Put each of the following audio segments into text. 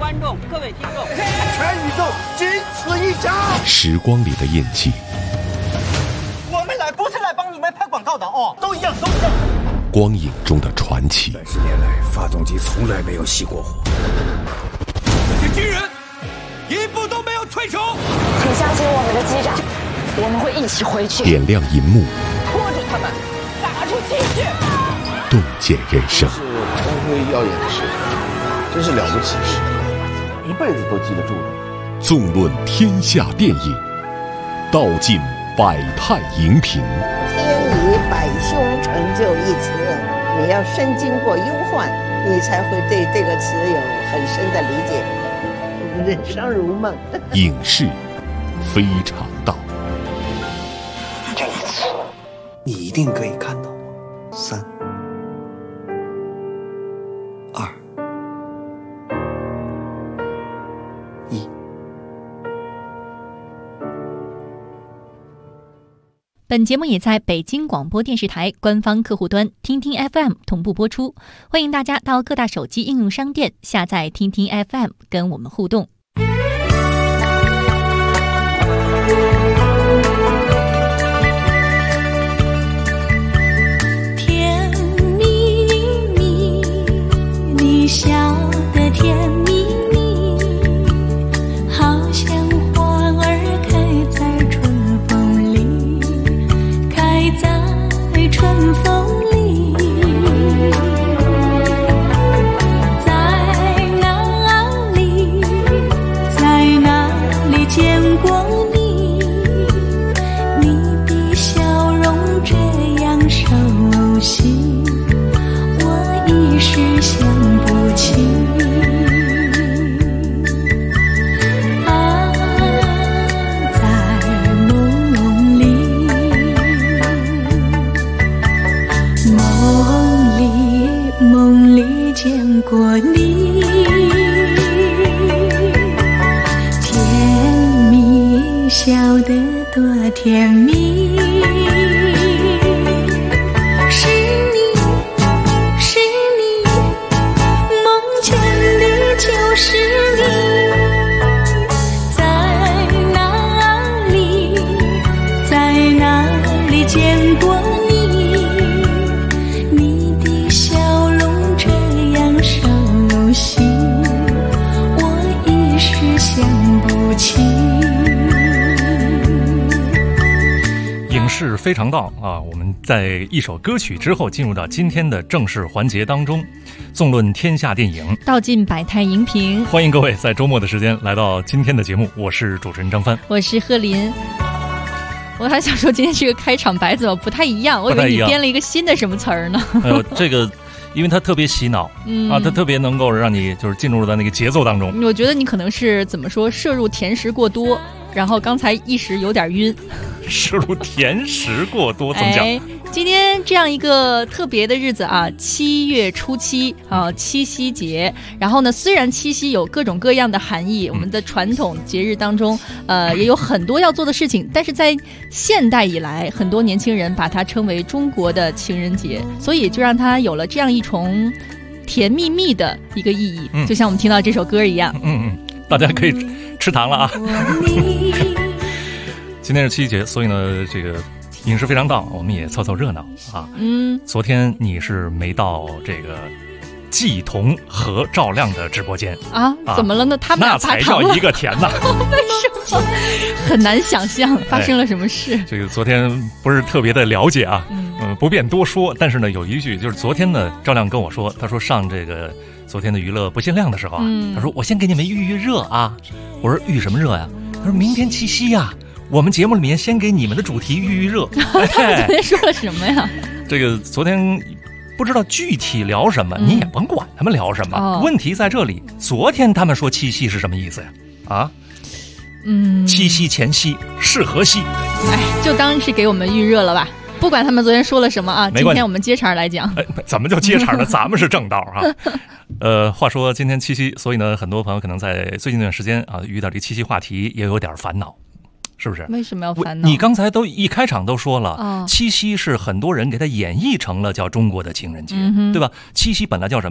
观众、各位听众， 全宇宙仅此一家。 时光里的印记， 我们来不是来帮你们拍广告的哦，都一样，都一样。 光影中的传奇。 30年来，发动机从来没有熄过火。 这些军人一步都没有退出。 请相信我们的机长，我们会一起回去。 点亮银幕， 拖住他们，打出气势， 洞见人生。 是光辉耀眼的事，真是了不起事，一辈子都记得住的。 纵论天下电影，道尽百态荧屏。 天以百凶成就一词，你要深经过忧患，你才会对这个词有很深的理解。人生如梦。 影视非常道。 这一次，你一定可以看到我。3、2、1。 本节目也在北京广播电视台官方客户端听听 FM 同步播出，欢迎大家到各大手机应用商店下载听听 FM 跟我们互动。 甜蜜蜜，你笑得甜蜜蜜，好像花儿开在春风里，开在春风里。在哪里，在哪里见过你？你的笑容这样熟悉，我一时想不起。啊，在梦里，梦里见过你，甜蜜笑得多甜蜜。是你，是你，梦见的就是你。在哪里，在哪里见过你？你的笑容这样熟悉，我一时想不起。 影视非常道啊！我们在一首歌曲之后，进入到今天的正式环节当中，纵论天下电影， 道尽百态荧屏。 欢迎各位在周末的时间来到今天的节目，我是主持人张帆， 我是贺林。我还想说今天这个开场白怎么不太一样，我以为你编了一个新的什么词儿呢。 这个因为它特别洗脑，它特别能够让你就是进入到那个节奏当中。 我觉得你可能是怎么说，摄入甜食过多，然后刚才一时有点晕。 摄入甜食过多怎么讲？ 今天这样一个特别的日子啊，7月初7啊，七夕节。然后呢，虽然七夕有各种各样的含义，我们的传统节日当中，也有很多要做的事情，但是在现代以来，很多年轻人把它称为中国的情人节，所以就让它有了这样一重甜蜜蜜的一个意义，就像我们听到这首歌一样。 大家可以吃糖了啊！今天是七夕节，所以呢，这个影视非常道，我们也凑凑热闹啊。昨天你是没到这个季彤和赵亮的直播间啊？怎么了呢？他们俩那才叫一个甜呐！ 为什么？很难想象发生了什么事。 这个昨天不是特别的了解啊，不便多说。但是呢，有一句就是昨天呢，赵亮跟我说，他说上这个昨天的娱乐不限量的时候啊，他说我先给你们预热啊。我说预什么热呀？他说明天七夕呀。我们节目里面先给你们的主题预热。 他们昨天说了什么呀？ 这个昨天不知道具体聊什么，你也甭管他们聊什么。问题在这里，昨天他们说七夕是什么意思呀？啊？七夕前夕是何夕？ 就当是给我们预热了吧。不管他们昨天说了什么啊，今天我们接茬来讲。 怎么就接茬呢？咱们是正道啊。话说今天七夕，所以呢，很多朋友可能在最近一段时间啊，遇到这个七夕话题也有点烦恼。是不是？ 为什么要烦恼？ 你刚才都一开场都说了，七夕是很多人给它演绎成了叫中国的情人节，对吧？七夕本来叫什么呀？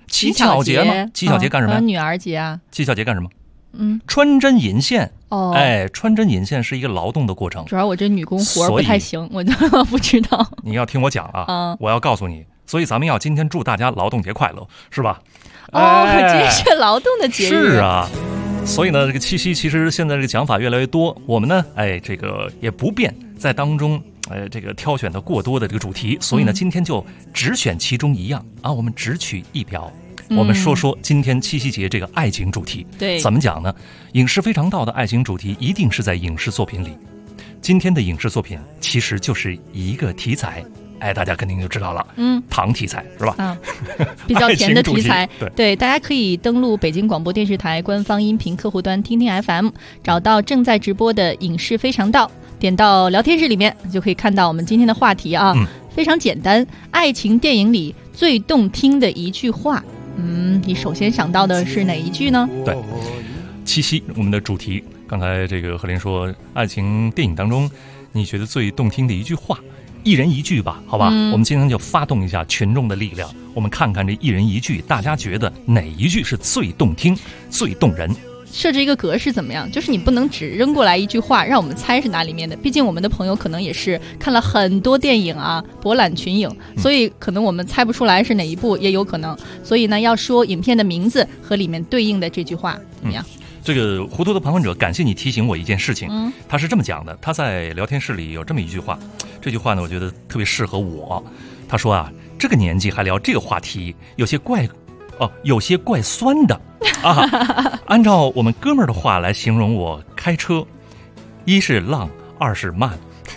乞巧节嘛，乞巧节干什么呀？ 女儿节啊。 乞巧节干什么？穿针引线。穿针引线是一个劳动的过程。 主要我这女工活不太行，我就不知道。 你要听我讲啊，我要告诉你，所以咱们要今天祝大家劳动节快乐，是吧？ 今天是劳动的节日。 是啊。所以呢，这个七夕其实现在这个讲法越来越多，我们呢，这个也不便在当中，这个挑选的过多的这个主题，所以呢，今天就只选其中一样啊，我们只取一条。我们说说今天七夕节这个爱情主题。 对， 怎么讲呢？影视非常道的爱情主题一定是在影视作品里。今天的影视作品其实就是一个题材，大家肯定就知道了，糖题材是吧？ 比较甜的题材。对，大家可以登录北京广播电视台官方音频客户端听听 FM， 找到正在直播的影视非常道，点到聊天室里面就可以看到我们今天的话题啊。非常简单，爱情电影里最动听的一句话。你首先想到的是哪一句呢？ 对，七夕我们的主题，刚才这个何林说，爱情电影当中你觉得最动听的一句话，一人一句吧，好吧？我们今天就发动一下群众的力量，我们看看这一人一句，大家觉得哪一句是最动听、最动人？ 设置一个格式怎么样？就是你不能只扔过来一句话让我们猜是哪里面的，毕竟我们的朋友可能也是看了很多电影啊，博览群影，所以可能我们猜不出来是哪一部也有可能，所以呢要说影片的名字和里面对应的这句话怎么样？ 这个糊涂的旁观者，感谢你提醒我一件事情。他是这么讲的，他在聊天室里有这么一句话，这句话呢我觉得特别适合我。他说啊，这个年纪还聊这个话题有些怪酸的啊。按照我们哥们儿的话来形容我开车，一是浪，二是慢。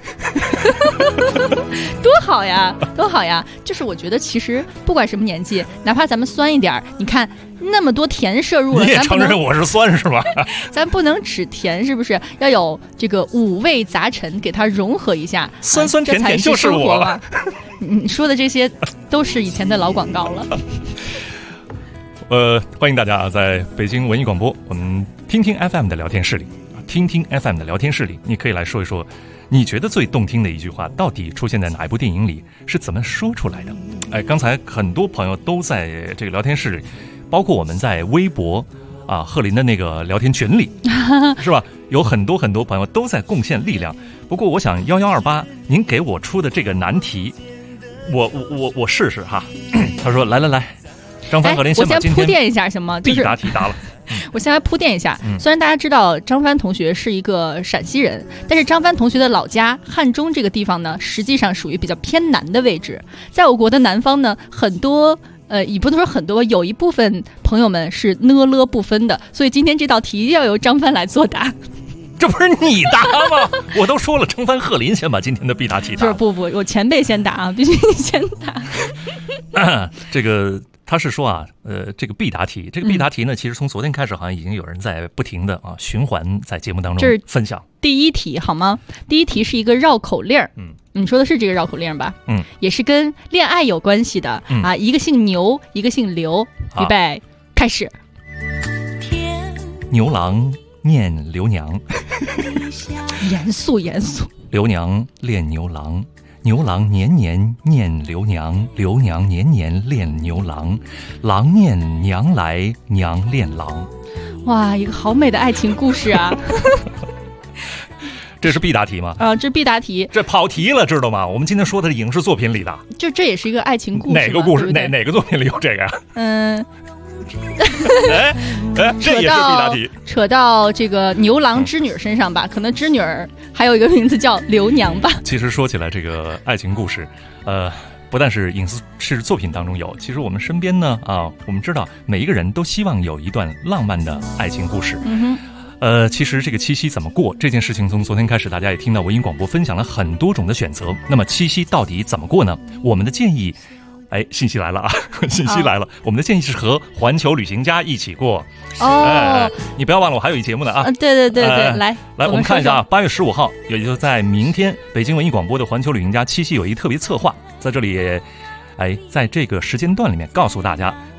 多好呀，多好呀！就是我觉得其实不管什么年纪，哪怕咱们酸一点，你看那么多甜摄入了， 你也承认我是酸是吧？ 咱不能只甜，是不是要有这个五味杂陈给它融合一下？ 酸酸甜甜就是我了。 你说的这些都是以前的老广告了。 欢迎大家在北京文艺广播，我们听听 FM 的聊天室里，听听 FM 的聊天室里，你可以来说一说，你觉得最动听的一句话到底出现在哪一部电影里，是怎么说出来的？刚才很多朋友都在这个聊天室里，包括我们在微博啊贺林的那个聊天群里，是吧？有很多朋友都在贡献力量。不过我想1128，您给我出的这个难题，我试试哈。他说来。张帆和林先把今天我先铺垫一下行吗？ 必答题答了。 我先来铺垫一下，虽然大家知道张帆同学是一个陕西人，但是张帆同学的老家汉中这个地方呢，实际上属于比较偏南的位置。在我国的南方呢，很多也不能说很多，有一部分朋友们是呢了不分的，所以今天这道题要由张帆来作答。 这不是你答吗？我都说了，张帆贺林先把今天的必答题答。 就是不，我前辈先答啊，必须你先答。 这个。他是说啊，这个必答题，呢，其实从昨天开始，好像已经有人在不停的循环在节目当中分享。 第一题好吗？第一题是一个绕口令儿，你说的是这个绕口令吧？也是跟恋爱有关系的啊。一个姓牛，一个姓刘，预备开始。 牛郎念刘娘， 严肃。 刘娘恋牛郎。牛郎年年念刘娘，刘娘年年恋牛郎，郎念娘来，娘恋郎。 哇，一个好美的爱情故事啊！ 这是必答题吗？ 这必答题， 这跑题了，知道吗？我们今天说的是影视作品里的， 就这也是一个爱情故事。 哪个故事？ 对对哪个作品里有这个呀？这也是必答题。 扯到这个牛郎织女身上吧，可能织女儿还有一个名字叫刘娘吧。 其实说起来，这个爱情故事，不但是影视作品当中有，其实我们身边呢我们知道每一个人都希望有一段浪漫的爱情故事。其实这个七夕怎么过这件事情，从昨天开始，大家也听到文艺广播分享了很多种的选择。那么七夕到底怎么过呢？我们的建议。信息来了啊！信息来了，我们的建议是和环球旅行家一起过。你不要忘了，我还有一节目呢啊！ 对，来， 我们看一下啊，8月15号，也就是在明天，北京文艺广播的环球旅行家七夕有一特别策划，在这里，在这个时间段里面告诉大家，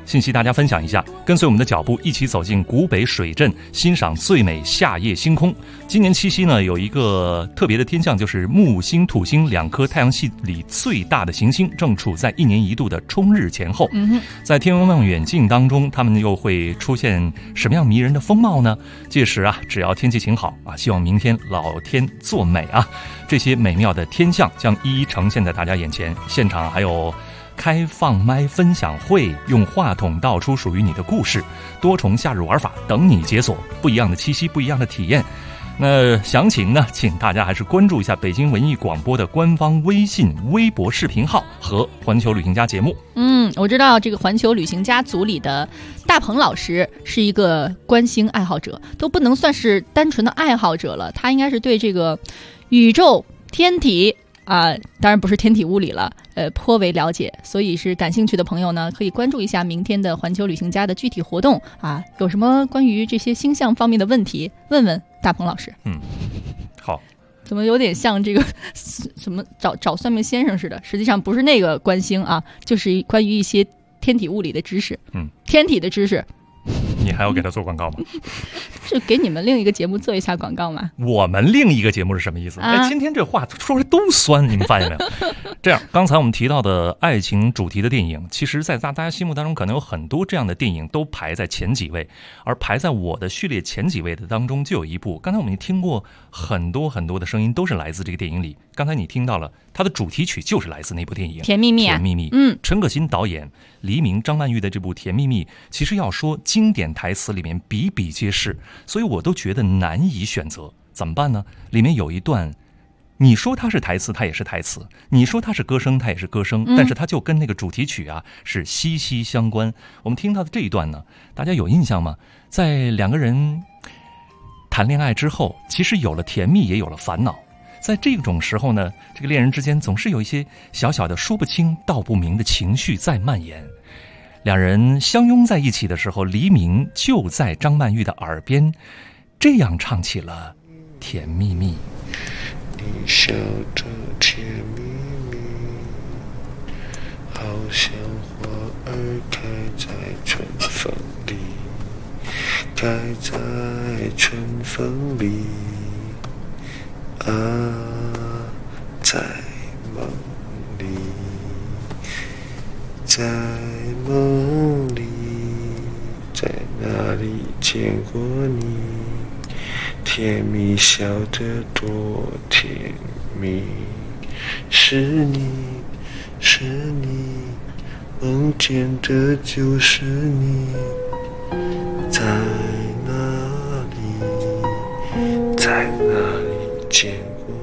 信息大家分享一下，跟随我们的脚步，一起走进古北水镇，欣赏最美夏夜星空。今年七夕呢，有一个特别的天象，就是木星、土星2颗太阳系里最大的行星正处在1年1度的冲日前后。在天文望远镜当中，它们又会出现什么样迷人的风貌呢？届时啊，只要天气晴好啊，希望明天老天作美啊，这些美妙的天象将一一呈现在大家眼前。现场还有开放麦分享会，用话筒道出属于你的故事，多重夏日玩法等你解锁，不一样的七夕，不一样的体验。那详情呢，请大家还是关注一下北京文艺广播的官方微信、微博视频号和环球旅行家节目。 我知道这个环球旅行家组里的大鹏老师是一个观星爱好者，都不能算是单纯的爱好者了，他应该是对这个宇宙天体当然不是天体物理了，颇为了解，所以是感兴趣的朋友呢，可以关注一下明天的环球旅行家的具体活动啊，有什么关于这些星象方面的问题，问问大鹏老师。 好， 怎么有点像这个什么找算命先生似的？实际上不是那个观星啊，就是关于一些天体物理的知识，天体的知识。 你还要给他做广告吗？ 是给你们另一个节目做一下广告吗？ 我们另一个节目是什么意思？今天这话说出来都酸，你们发现没有？这样，刚才我们提到的爱情主题的电影，其实在大家心目当中可能有很多这样的电影都排在前几位，而排在我的序列前几位的当中就有一部，刚才我们也听过很多很多的声音，都是来自这个电影里。刚才你听到了它的主题曲，就是来自那部电影《 甜蜜蜜》。 甜蜜蜜，陈可辛导演，黎明、张曼玉的这部《甜蜜蜜》，其实要说经典台词里面比比皆是，所以我都觉得难以选择。怎么办呢？里面有一段，你说它是台词，它也是台词；你说它是歌声，它也是歌声。但是它就跟那个主题曲啊是息息相关。我们听到的这一段呢，大家有印象吗？在两个人谈恋爱之后，其实有了甜蜜，也有了烦恼。在这种时候呢，这个恋人之间总是有一些小小的说不清道不明的情绪在蔓延。两人相拥在一起的时候，黎明就在张曼玉的耳边这样唱起了《甜蜜蜜》。 你笑着甜蜜蜜，好像花儿开在春风里，开在春风里在梦里，在梦里，在哪里见过你？甜蜜笑得多甜蜜，是你，是你，梦见的就是你，在哪里，在哪里见过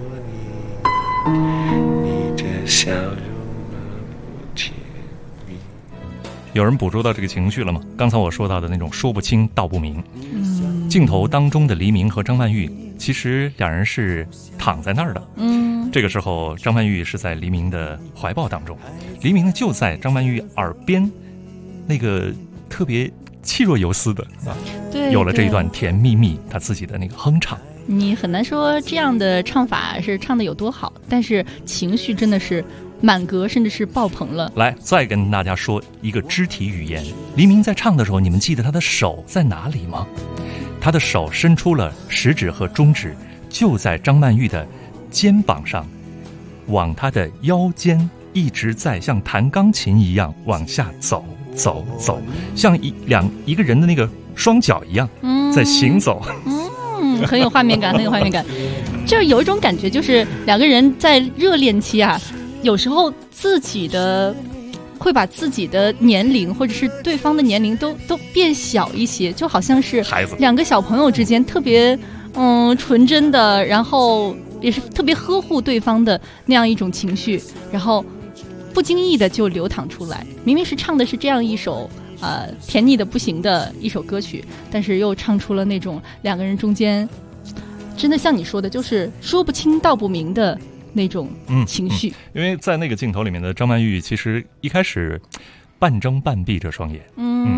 你？你的笑容那么甜蜜。 有人捕捉到这个情绪了吗？刚才我说到的那种说不清道不明。镜头当中的黎明和张曼玉，其实两人是躺在那儿的。这个时候张曼玉是在黎明的怀抱当中，黎明呢就在张曼玉耳边，那个特别气若游丝的对， 有了这一段甜蜜蜜，他自己的那个哼唱。 你很难说这样的唱法是唱的有多好，但是情绪真的是满格，甚至是爆棚了。 来，再跟大家说一个肢体语言。黎明在唱的时候，你们记得他的手在哪里吗？他的手伸出了食指和中指，就在张曼玉的肩膀上，往她的腰间一直在像弹钢琴一样往下走走走，像一个人的那个双脚一样在行走。 很有画面感，很有画面感。就是有一种感觉，就是两个人在热恋期啊，有时候会把自己的年龄或者是对方的年龄都变小一些，就好像是两个小朋友之间特别纯真的，然后也是特别呵护对方的那样一种情绪，然后不经意的就流淌出来。明明是唱的是这样一首甜腻的不行的一首歌曲，但是又唱出了那种两个人中间真的像你说的，就是说不清道不明的那种情绪。 因为在那个镜头里面的张曼玉，其实一开始半睁半闭着双眼，然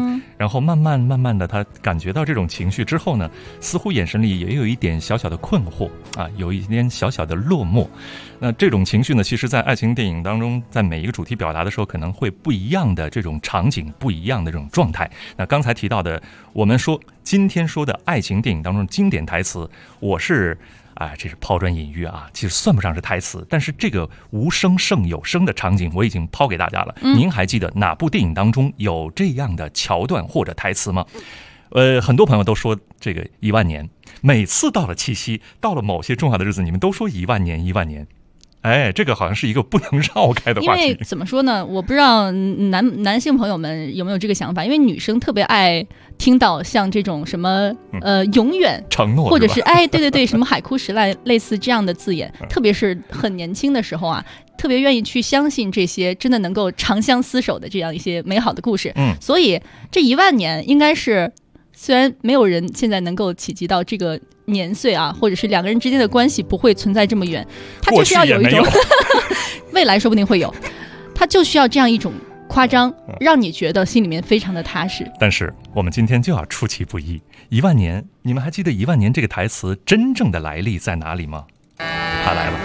然后慢慢的，他感觉到这种情绪之后呢，似乎眼神里也有一点小小的困惑啊，有一点小小的落寞。那这种情绪呢，其实在爱情电影当中，在每一个主题表达的时候，可能会不一样的这种场景，不一样的这种状态。那刚才提到的，我们今天说的爱情电影当中经典台词，这是抛砖引玉啊，其实算不上是台词，但是这个无声胜有声的场景我已经抛给大家了。您还记得哪部电影当中有这样的桥段或者台词吗？很多朋友都说这个10000年，每次到了七夕，到了某些重要的日子，你们都说10000年10000年。这个好像是一个不能绕开的话题。 因为怎么说呢，我不知道男性朋友们有没有这个想法，因为女生特别爱听到像这种什么永远承诺， 或者是对什么海枯石烂类似这样的字眼，特别是很年轻的时候啊，特别愿意去相信这些真的能够长相厮守的这样一些美好的故事。所以这10000年应该是，虽然没有人现在能够企及到这个年岁啊，或者是两个人之间的关系不会存在这么远，它就需要有一种未来说不定会有，它就需要这样一种夸张，让你觉得心里面非常的踏实。 但是我们今天就要出其不意，10000年，你们还记得10000年这个台词真正的来历在哪里吗？它来了。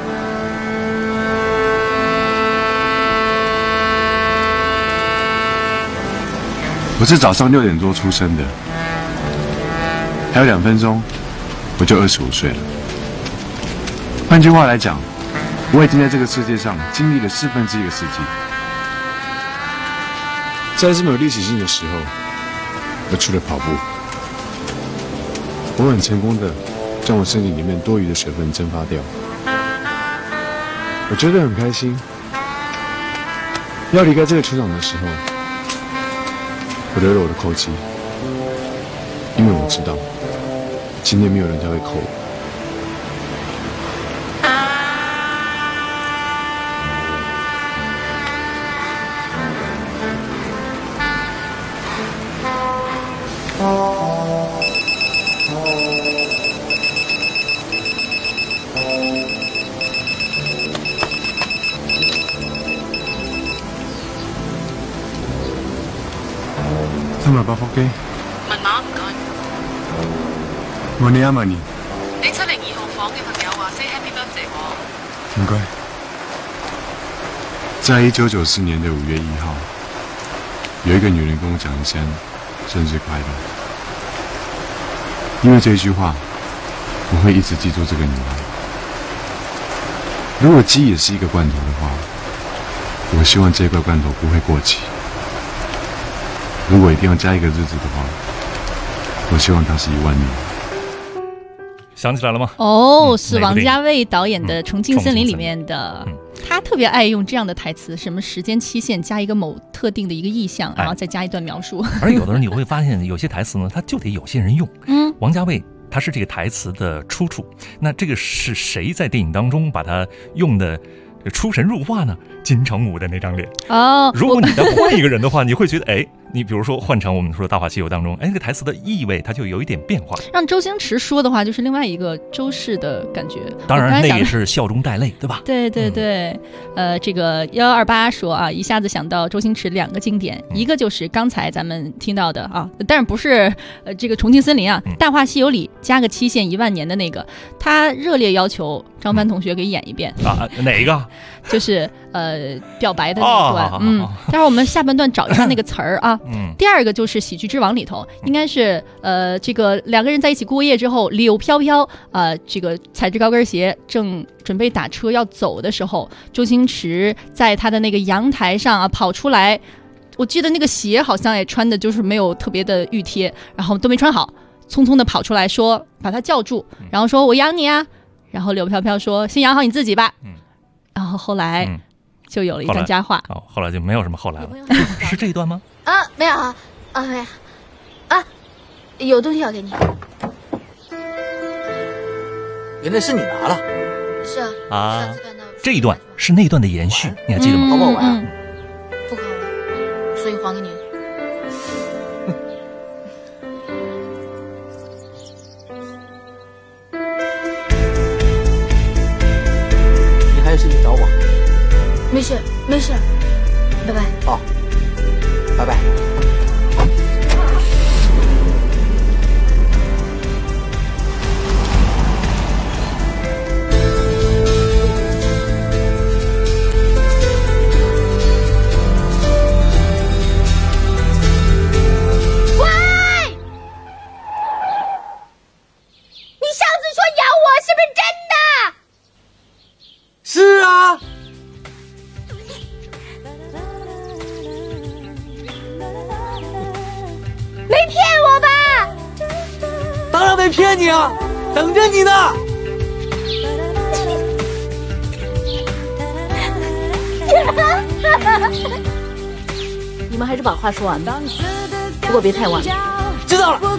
我是早上6点多出生的，还有2分钟我就25岁了。换句话来讲，我已经在这个世界上经历了1/4个世纪。在这么有历史性的时候，我除了跑步，我很成功的将我身体里面多余的水分蒸发掉，我觉得很开心。要离开这个球场的时候，我留了我的扣机，因为我知道今天没有人家会扣我。今日8腹肌。 文馬唔該。 我你啱啊你。 你702號房嘅朋友話 say happy birthday 喎。 唔該。在1994年的5月1號，有一個女人跟我講一聲生日快樂。因為這句話，我會一直記住這個女孩。如果雞也是一個罐頭的話，我希望這塊罐頭不會過期。如果一定要加一個日子的話，我希望它是10000年。 想起来了吗？ 是王家卫导演的《重庆森林》里面的，他特别爱用这样的台词，什么时间期限加一个某特定的一个意象，然后再加一段描述。 而有的人你会发现，有些台词呢，他就得有些人用。王家卫他是这个台词的出处，那这个是谁在电影当中把它用的出神入化呢？金城武的那张脸。如果你再换一个人的话，你会觉得你比如说换成我们说的《大话西游》当中，那个台词的意味它就有一点变化。 让周星驰说的话，就是另外一个周氏的感觉。 当然，那也是笑中带泪，对吧？ 对对对，这个1128说啊，一下子想到周星驰2个经典，一个就是刚才咱们听到的啊，但是不是这个《重庆森林》啊，《大话西游》里加个期限10000年的那个，他热烈要求张帆同学给演一遍啊，哪一个？ 就是表白的那一段。待会儿我们下半段找一下那个词儿啊。第二个就是《喜剧之王》里头，应该是这个2个人在一起过夜之后，柳飘飘这个踩着高跟鞋正准备打车要走的时候，周星驰在他的那个阳台上啊跑出来，我记得那个鞋好像也穿的就是没有特别的熨贴，然后都没穿好，匆匆的跑出来说把他叫住，然后说我养你啊，然后柳飘飘说先养好你自己吧。然后后来就有了一段佳话。 后来就没有什么后来了。是这一段吗？ 没有没有有东西要给你。 原来是你拿了。 是啊。这一段是那段的延续，你还记得吗？ 好不好玩？ 不好玩，所以还给你。 你还有事情找我？ 没事，拜拜。 拜拜。 没骗我吧？ 当然没骗你啊，等着你呢。 你们还是把话说完吧，不过别太晚。 知道了。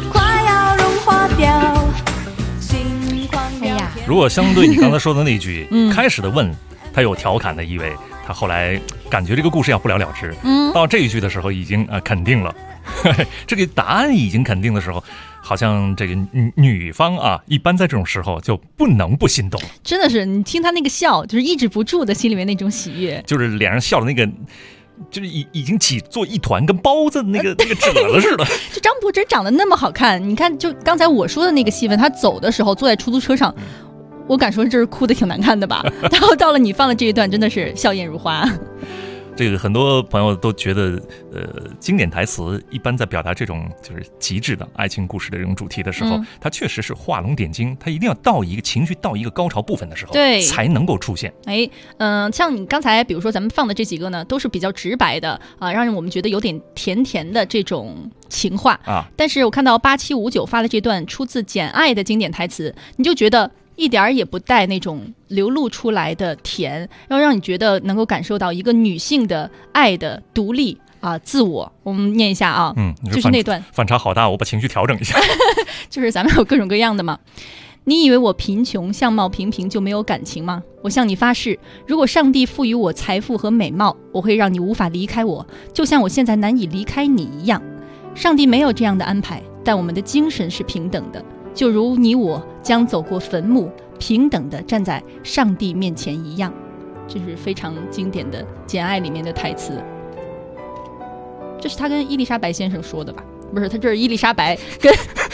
哎呀， 如果相对你刚才说的那句，开始的问，他有调侃的意味，他后来感觉这个故事要不了了之，到这一句的时候已经肯定了，这个答案已经肯定的时候，好像这个女方啊，一般在这种时候就不能不心动。 真的是，你听他那个笑，就是抑制不住的心里面那种喜悦， 就是脸上笑的那个。就是已经挤作一团，跟包子那个褶子似的。 就张柏芝长得那么好看，你看，就刚才我说的那个戏份，他走的时候坐在出租车上，我敢说这是哭得挺难看的吧。然后到了你放的这一段，真的是笑靥如花。 这个很多朋友都觉得，经典台词一般在表达这种就是极致的爱情故事的这种主题的时候，它确实是画龙点睛，它一定要到一个情绪到一个高潮部分的时候， 对， 才能够出现。 像你刚才比如说咱们放的这几个呢，都是比较直白的啊，让我们觉得有点甜甜的这种情话啊。但是我看到8759发的这段出自《简爱》的经典台词，你就觉得一点也不带那种流露出来的甜，要让你觉得能够感受到一个女性的爱的独立啊，自我。我们念一下啊，就是那段反差好大，我把情绪调整一下。 就是咱们有各种各样的嘛。你以为我贫穷，相貌平平就没有感情吗？我向你发誓，如果上帝赋予我财富和美貌，我会让你无法离开我，就像我现在难以离开你一样。上帝没有这样的安排，但我们的精神是平等的。就如你我将走过坟墓，平等地站在上帝面前一样。这是非常经典的《简爱》里面的台词。这是他跟伊丽莎白先生说的吧？不是，他这是伊丽莎白跟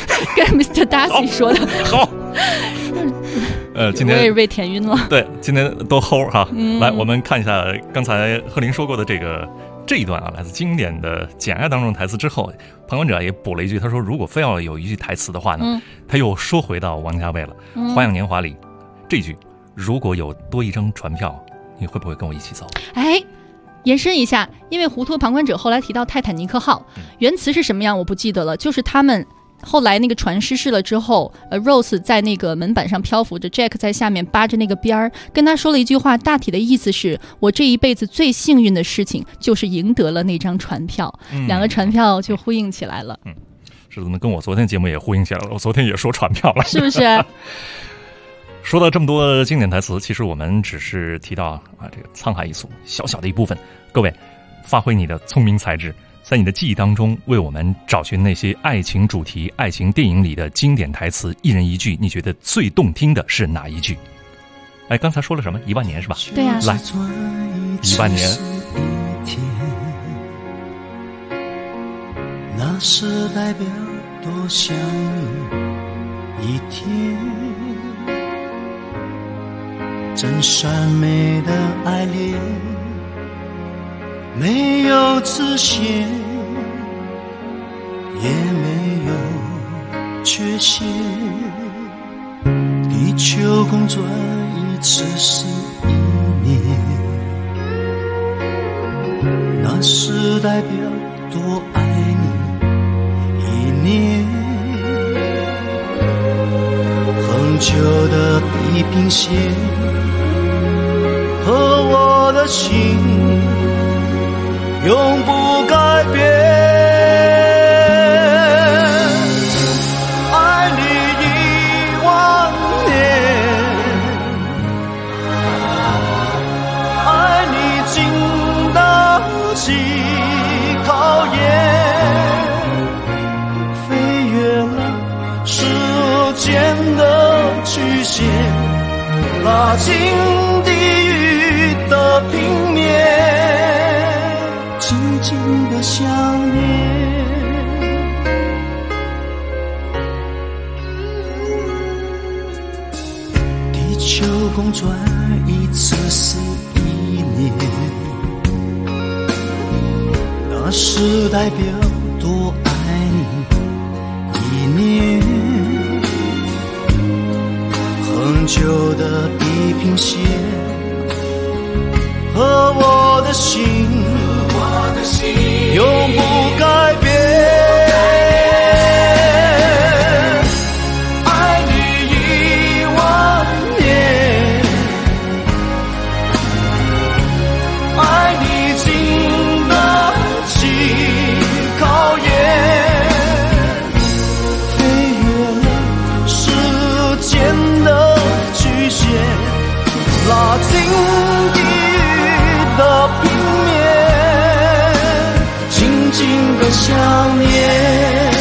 Mr. Darcy 说的。 好，今天我也是被甜晕了。 对，今天都齁哈。来，我们看一下刚才贺林说过的这一段啊，来自经典的《简爱》当中的台词之后，旁观者也补了一句，他说如果非要有一句台词的话呢，他又说回到王家卫了，花样年华里这句，如果有多一张船票，你会不会跟我一起走？ 哎，延伸一下，因为糊涂旁观者后来提到泰坦尼克号，原词是什么样我不记得了，就是他们后来那个船失事了之后，Rose 在那个门板上漂浮着 ，Jack 在下面扒着那个边儿，跟他说了一句话，大体的意思是我这一辈子最幸运的事情就是赢得了那张船票，两个船票就呼应起来了。 是的，跟我昨天节目也呼应起来了，我昨天也说船票了， 是不是？ 说到这么多经典台词，其实我们只是提到这个沧海一粟小小的一部分，各位发挥你的聪明才智，在你的记忆当中为我们找寻那些爱情主题爱情电影里的经典台词，一人一句，你觉得最动听的是哪一句？哎，刚才说了什么？1万年是吧？ 对呀。 来，1万年。 那是代表多想你一天，真善美的爱恋，没有自限，也没有缺陷。地球公转一次是1年，那是代表多爱你1年。恒久的地平线和我的心永不改变，爱你1万年，爱你经得起考验，飞越了时间的曲线，拉近地狱的平面，静静的想念。地球公转一次是1年，那是代表多爱你1年。恒久的地平线和我的心永不改变。 静的想念。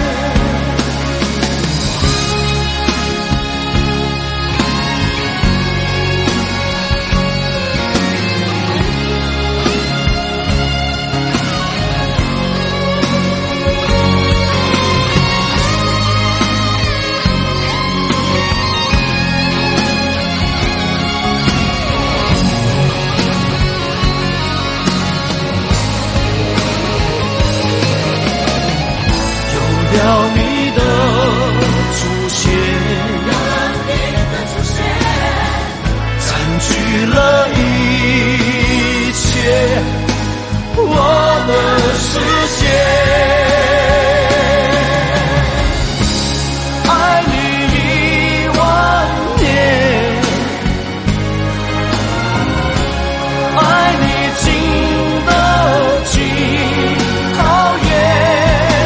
了你的出现，占据了一切我的世界。爱你10000年，爱你经得起考验。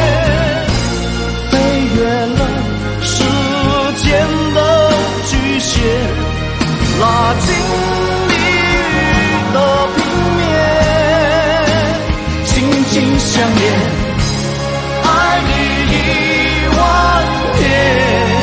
拉近地狱的平面，紧紧相连，爱你10000年，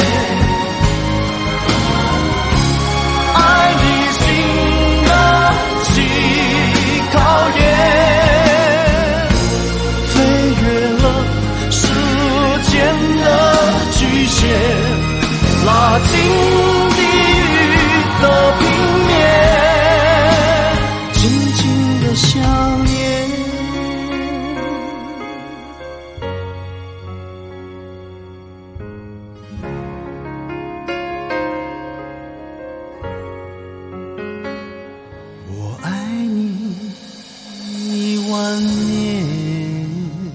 爱你经得起考验，飞越了时间的局限，拉近的平面，静静的想念。我爱你10000年。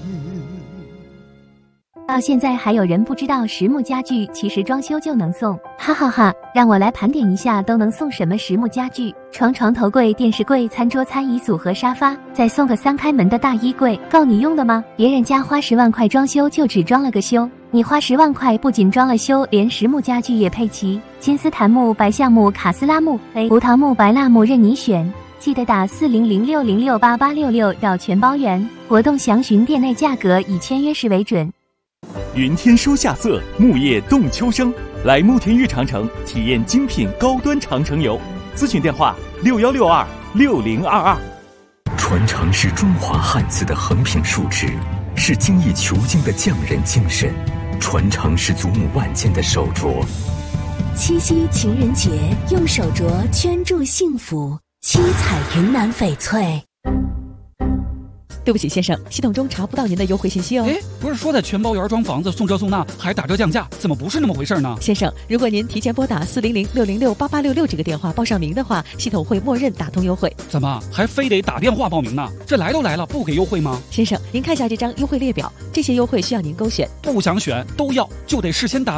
到现在还有人不知道实木家具其实装修就能送，哈哈哈！让我来盘点一下都能送什么实木家具：床、头柜、电视柜、餐桌、餐椅组和沙发，再送个3开门的大衣柜，够你用的吗？别人家花10万块装修就只装了个修，你花10万块不仅装了修，连实木家具也配齐，金丝檀木、白橡木、卡斯拉木、胡桃木、白蜡木任你选。记得打4006068866要全包圆，活动详询店内价格，以签约时为准。 云天书夏色，木叶动秋生，来慕田峪长城体验精品高端长城游，咨询电话61626022。 传承是中华汉字的横平竖直，是精益求精的匠人精神，传承是祖母万间的手镯。 七夕情人节，用手镯圈住幸福，七彩云南翡翠。 对不起，先生，系统中查不到您的优惠信息哦。 哎，不是说在全包圆装房子送这送那还打折降价，怎么不是那么回事呢？ 先生，如果您提前拨打4006068866这个电话报上名的话，系统会默认打通优惠。 怎么还非得打电话报名呢？这来都来了，不给优惠吗？ 先生，您看下这张优惠列表，这些优惠需要您勾选， 不想选都要，就得事先打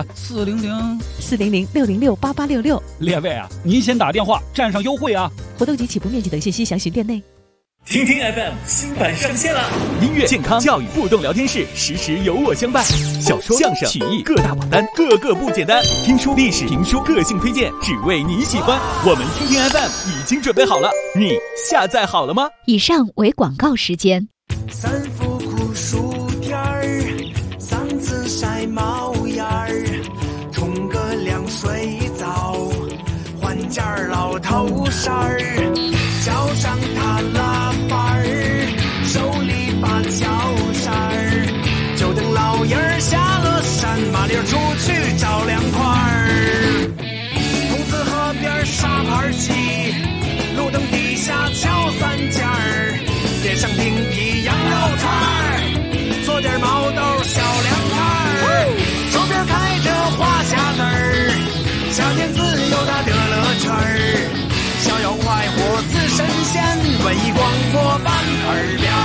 4006068866。 列位啊，您先打电话占上优惠啊！ 活动及起步面积等信息详询店内。 听听 FM 新版上线了，音乐、健康、教育、互动聊天室，时时有我相伴。小说、相声、曲艺各大榜单，个个不简单。听书、历史、评书，个性推荐，只为你喜欢。我们听听 FM 已经准备好了，你下载好了吗？ 以上为广告时间。 三伏酷暑天儿，嗓子晒冒烟儿，冲个凉水澡，换件老头衫儿，脚上踏喇叭儿，手里把脚扇儿，就等老爷儿下了山，马铃出去找凉快儿。筒子河边沙盘棋，路灯底下敲3件儿，点上冰皮羊肉串儿，做点毛豆小凉菜儿，周边开着花匣子儿，夏天自由它的乐趣儿，逍遥快活似神仙，文艺广播版耳边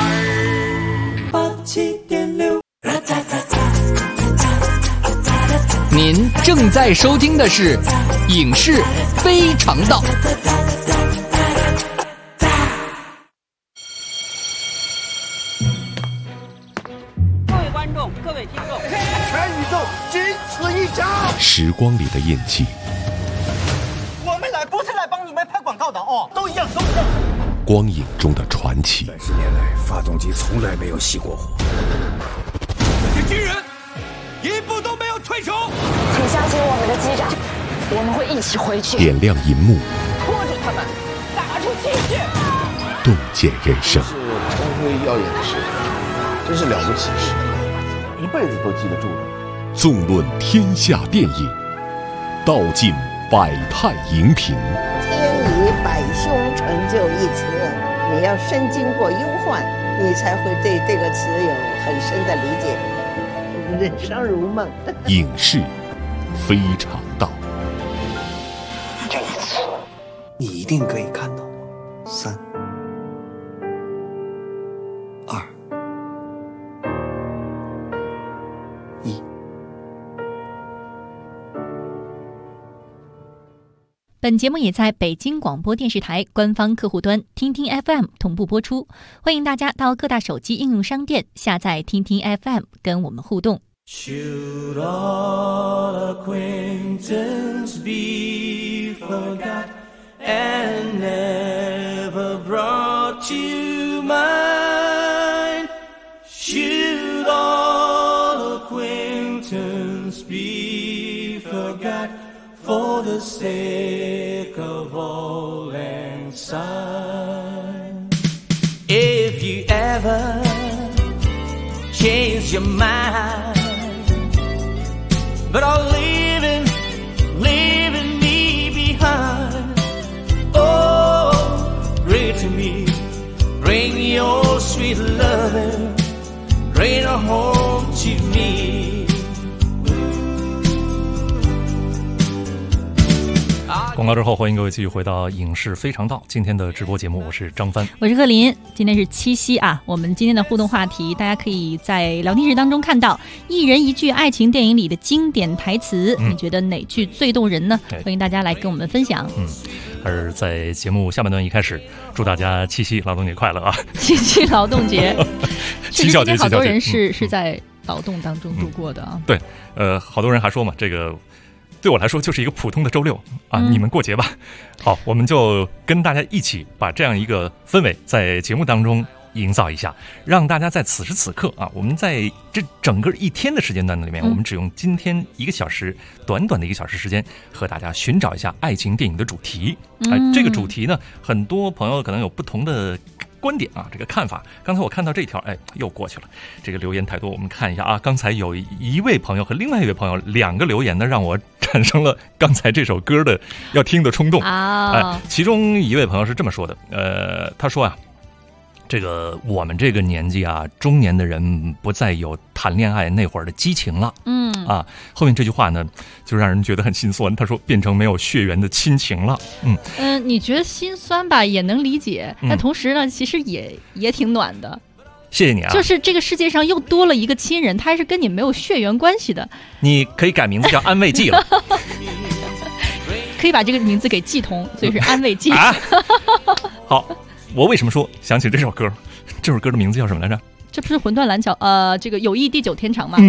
87.6。 您正在收听的是影视非常道。 各位观众，各位听众， 全宇宙仅此一家。 时光里的印记， 我们来不是来帮你们拍广告的哦，都一样，都一样。 光影中的传奇。 30年来，发动机从来没有熄过火。 这些军人一步都没有退出。 请相信我们的机长，我们会一起回去。 点亮银幕， 拖住他们，打出气势， 洞见人生。 是光辉耀眼的事，真是了不起事，一辈子都记得住的。 纵论天下电影，道尽百态荧屏。 天以百凶成就一词，你要深经过忧患，你才会对这个词有很深的理解。人生如梦。 影视非常道。 这一次，你一定可以看到我。3、2、1。 本节目也在北京广播电视台官方客户端听听 FM 同步播出，欢迎大家到各大手机应用商店下载听听 FM 跟我们互动。 Should all acquaintance be forgot and never brought to mind? Should all acquaintance be forgot for the sake of all and sign? If you ever change your mind, but I'm leaving me behind. Oh, bring to me, bring your sweet loving, bring her home to me. 广告之后，欢迎各位继续回到影视非常道。今天的直播节目，我是张帆， 我是贺林。今天是七夕啊，我们今天的互动话题，大家可以在聊天室当中看到一人一句爱情电影里的经典台词，你觉得哪句最动人呢？欢迎大家来跟我们分享。 而在节目下半段一开始，祝大家七夕劳动节快乐啊！ 七夕劳动节， 七小节， 好多人是在劳动当中度过的啊。 对，好多人还说嘛，这个对我来说就是一个普通的周六啊，你们过节吧。好，我们就跟大家一起把这样一个氛围在节目当中营造一下，让大家在此时此刻啊，我们在这整个一天的时间段里面，我们只用今天1个小时，短短的1个小时时间，和大家寻找一下爱情电影的主题。这个主题呢，很多朋友可能有不同的观点啊，这个看法。刚才我看到这条，又过去了。这个留言太多，我们看一下啊。刚才有一位朋友和另外一位朋友2个留言呢，让我产生了刚才这首歌的要听的冲动。其中一位朋友是这么说的，他说啊，这个我们这个年纪啊，中年的人不再有谈恋爱那会儿的激情了。后面这句话呢，就让人觉得很心酸。他说变成没有血缘的亲情了。 你觉得心酸吧，也能理解。但同时呢，其实也挺暖的。 谢谢你啊！ 就是这个世界上又多了一个亲人，他还是跟你没有血缘关系的。 你可以改名字叫安慰剂了。 可以把这个名字给季彤，所以是安慰剂。 好。我为什么说想起这首歌？这首歌的名字叫什么来着？ 这不是《魂断蓝桥》这个友谊地久天长吗？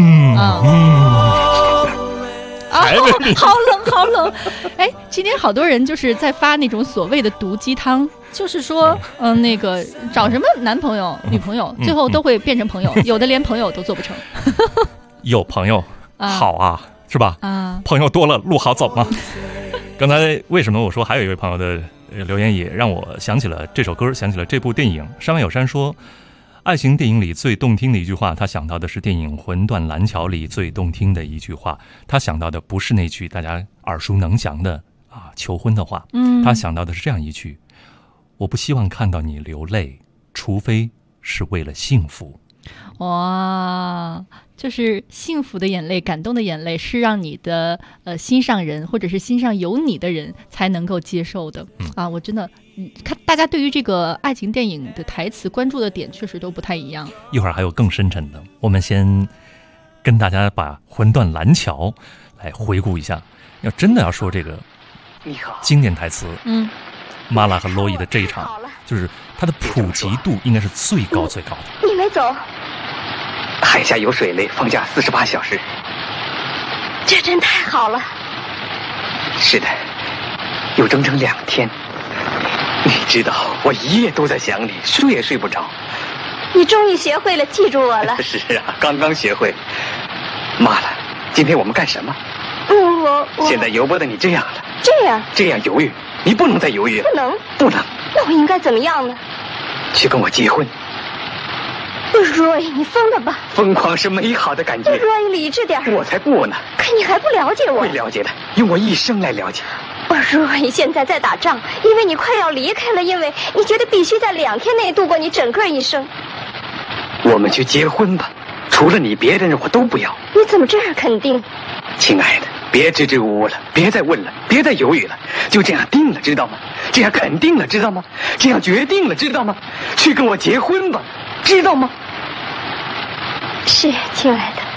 好冷好冷！今天好多人就是在发那种所谓的毒鸡汤，就是说那个找什么男朋友、女朋友，最后都会变成朋友，有的连朋友都做不成。 有朋友好啊，是吧？朋友多了路好走嘛。刚才为什么我说还有一位朋友的留言也让我想起了这首歌，想起了这部电影。山外有山说，爱情电影里最动听的一句话，他想到的是电影《魂断蓝桥》里最动听的一句话。他想到的不是那句大家耳熟能详的求婚的话，他想到的是这样一句：我不希望看到你流泪，除非是为了幸福。 哇，就是幸福的眼泪，感动的眼泪，是让你的心上人或者是心上有你的人才能够接受的。我真的看大家对于这个爱情电影的台词关注的点确实都不太一样。 一会儿还有更深沉的，我们先跟大家把《魂断蓝桥》来回顾一下。要真的要说这个经典台词，玛拉和洛伊的这一场，就是它的普及度应该是最高最高的。 你没走。 海下有水雷，放假48小时。 这真太好了。 是的，有整整2天。你知道我一夜都在想你，睡也睡不着。 你终于学会了记住我了。 是啊，刚刚学会。妈了，今天我们干什么？ 我现在由不得你这样了。 这样犹豫，你不能再犹豫了。不能。 那我应该怎么样呢？ 去跟我结婚。 Roy， 你疯了吧？ 疯狂是美好的感觉。 Roy， 理智点。 我才不呢。 可你还不了解我。 会了解的，用我一生来了解。 Roy， 现在在打仗，因为你快要离开了，因为你觉得必须在2天内度过你整个一生。 我们去结婚吧，除了你，别的人我都不要。 你怎么这样肯定？ 亲爱的，别支支吾吾了，别再问了，别再犹豫了，就这样定了，知道吗？这样肯定了，知道吗？这样决定了，知道吗？去跟我结婚吧，知道吗？ 是，亲爱的。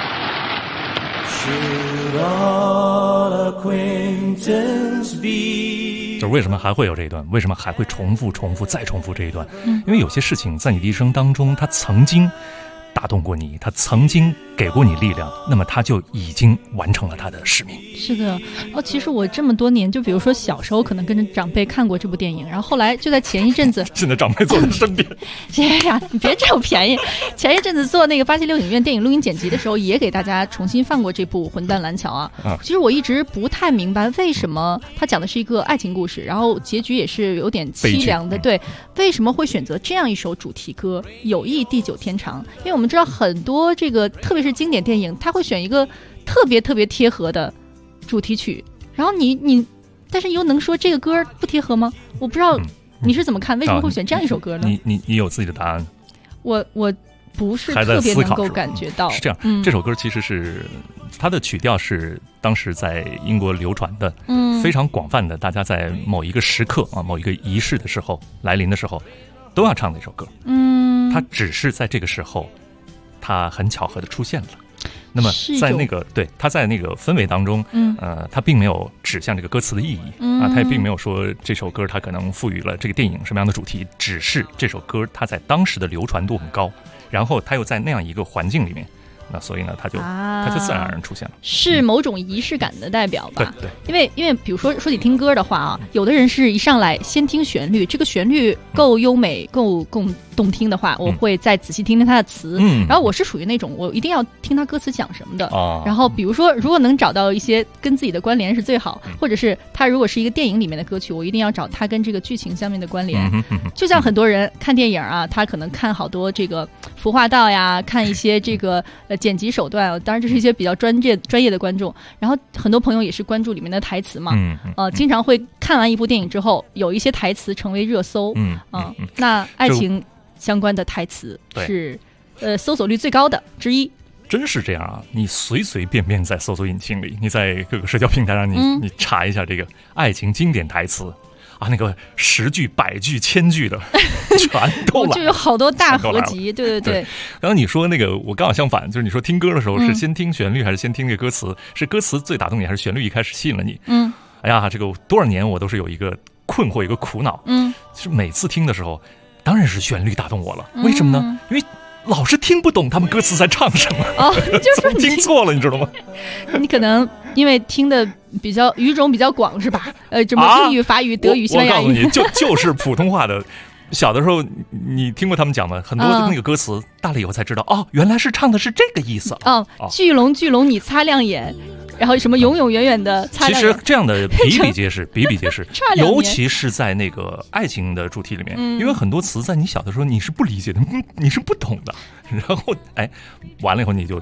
就是为什么还会有这一段？为什么还会重复再重复这一段？因为有些事情在你的一生当中，它曾经打动过你，他曾经给过你力量，那么他就已经完成了他的使命。 是的，其实我这么多年，就比如说小时候可能跟着长辈看过这部电影，然后后来就在前一阵子， 现在长辈坐在身边， 哎呀，你别占我便宜。前一阵子做那个876影院电影录音剪辑的时候，也给大家重新放过这部《混蛋蓝桥》啊。其实我一直不太明白为什么他讲的是一个爱情故事，然后结局也是有点凄凉的，对，为什么会选择这样一首主题歌《友谊地久天长》？因为我们知道很多这个，特别是经典电影，他会选一个特别贴合的主题曲，然后你，但是又能说这个歌不贴合吗？我不知道你是怎么看，为什么会选这样一首歌呢？ 你有自己的答案？ 我不是特别能够感觉到。 是这样，这首歌其实是它的曲调是当时在英国流传的，非常广泛的，大家在某一个时刻啊，某一个仪式的时候来临的时候，都要唱的一首歌。它只是在这个时候，它很巧合的出现了。那么在那个他在那个氛围当中，他并没有指向这个歌词的意义啊，他也并没有说这首歌他可能赋予了这个电影什么样的主题，只是这首歌它在当时的流传度很高，然后他又在那样一个环境里面，那所以呢，他就自然而然出现了， 是某种仪式感的代表吧？ 对， 因为比如说起听歌的话啊，有的人是一上来先听旋律，这个旋律够优美、够动听的话，我会再仔细听听它的词。然后我是属于那种我一定要听它歌词讲什么的。然后比如说，如果能找到一些跟自己的关联是最好，或者是它如果是一个电影里面的歌曲，我一定要找它跟这个剧情相面的关联。就像很多人看电影啊，他可能看好多这个服化道呀，看一些这个剪辑手段，当然这是一些比较专业的观众。然后很多朋友也是关注里面的台词嘛，经常会看完一部电影之后，有一些台词成为热搜。那爱情相关的台词是搜索率最高的之一。 真是这样啊！你随便在搜索引擎里，你在各个社交平台上，你查一下这个爱情经典台词啊，那个10句、100句、1000句的，全都来， 就有好多大合集。对。 刚刚你说那个，我刚好相反，就是你说听歌的时候是先听旋律还是先听这个歌词？是歌词最打动你，还是旋律一开始吸引了你？哎呀，这个多少年我都是有一个困惑，一个苦恼。就是每次听的时候，当然是旋律打动我了。为什么呢？因为老是听不懂他们歌词在唱什么。就是听错了，你知道吗？ 你可能因为听的比较语种比较广，是吧？什么英语、法语、德语、西班牙语， 我告诉你，就是普通话的。小的时候，你听过他们讲的很多那个歌词，大了以后才知道，原来是唱的是这个意思。 巨龙，你擦亮眼。然后什么永永远远的擦亮眼， 其实这样的比比皆是，尤其是在那个爱情的主题里面，因为很多词在你小的时候你是不理解的，你是不懂的，然后完了以后你就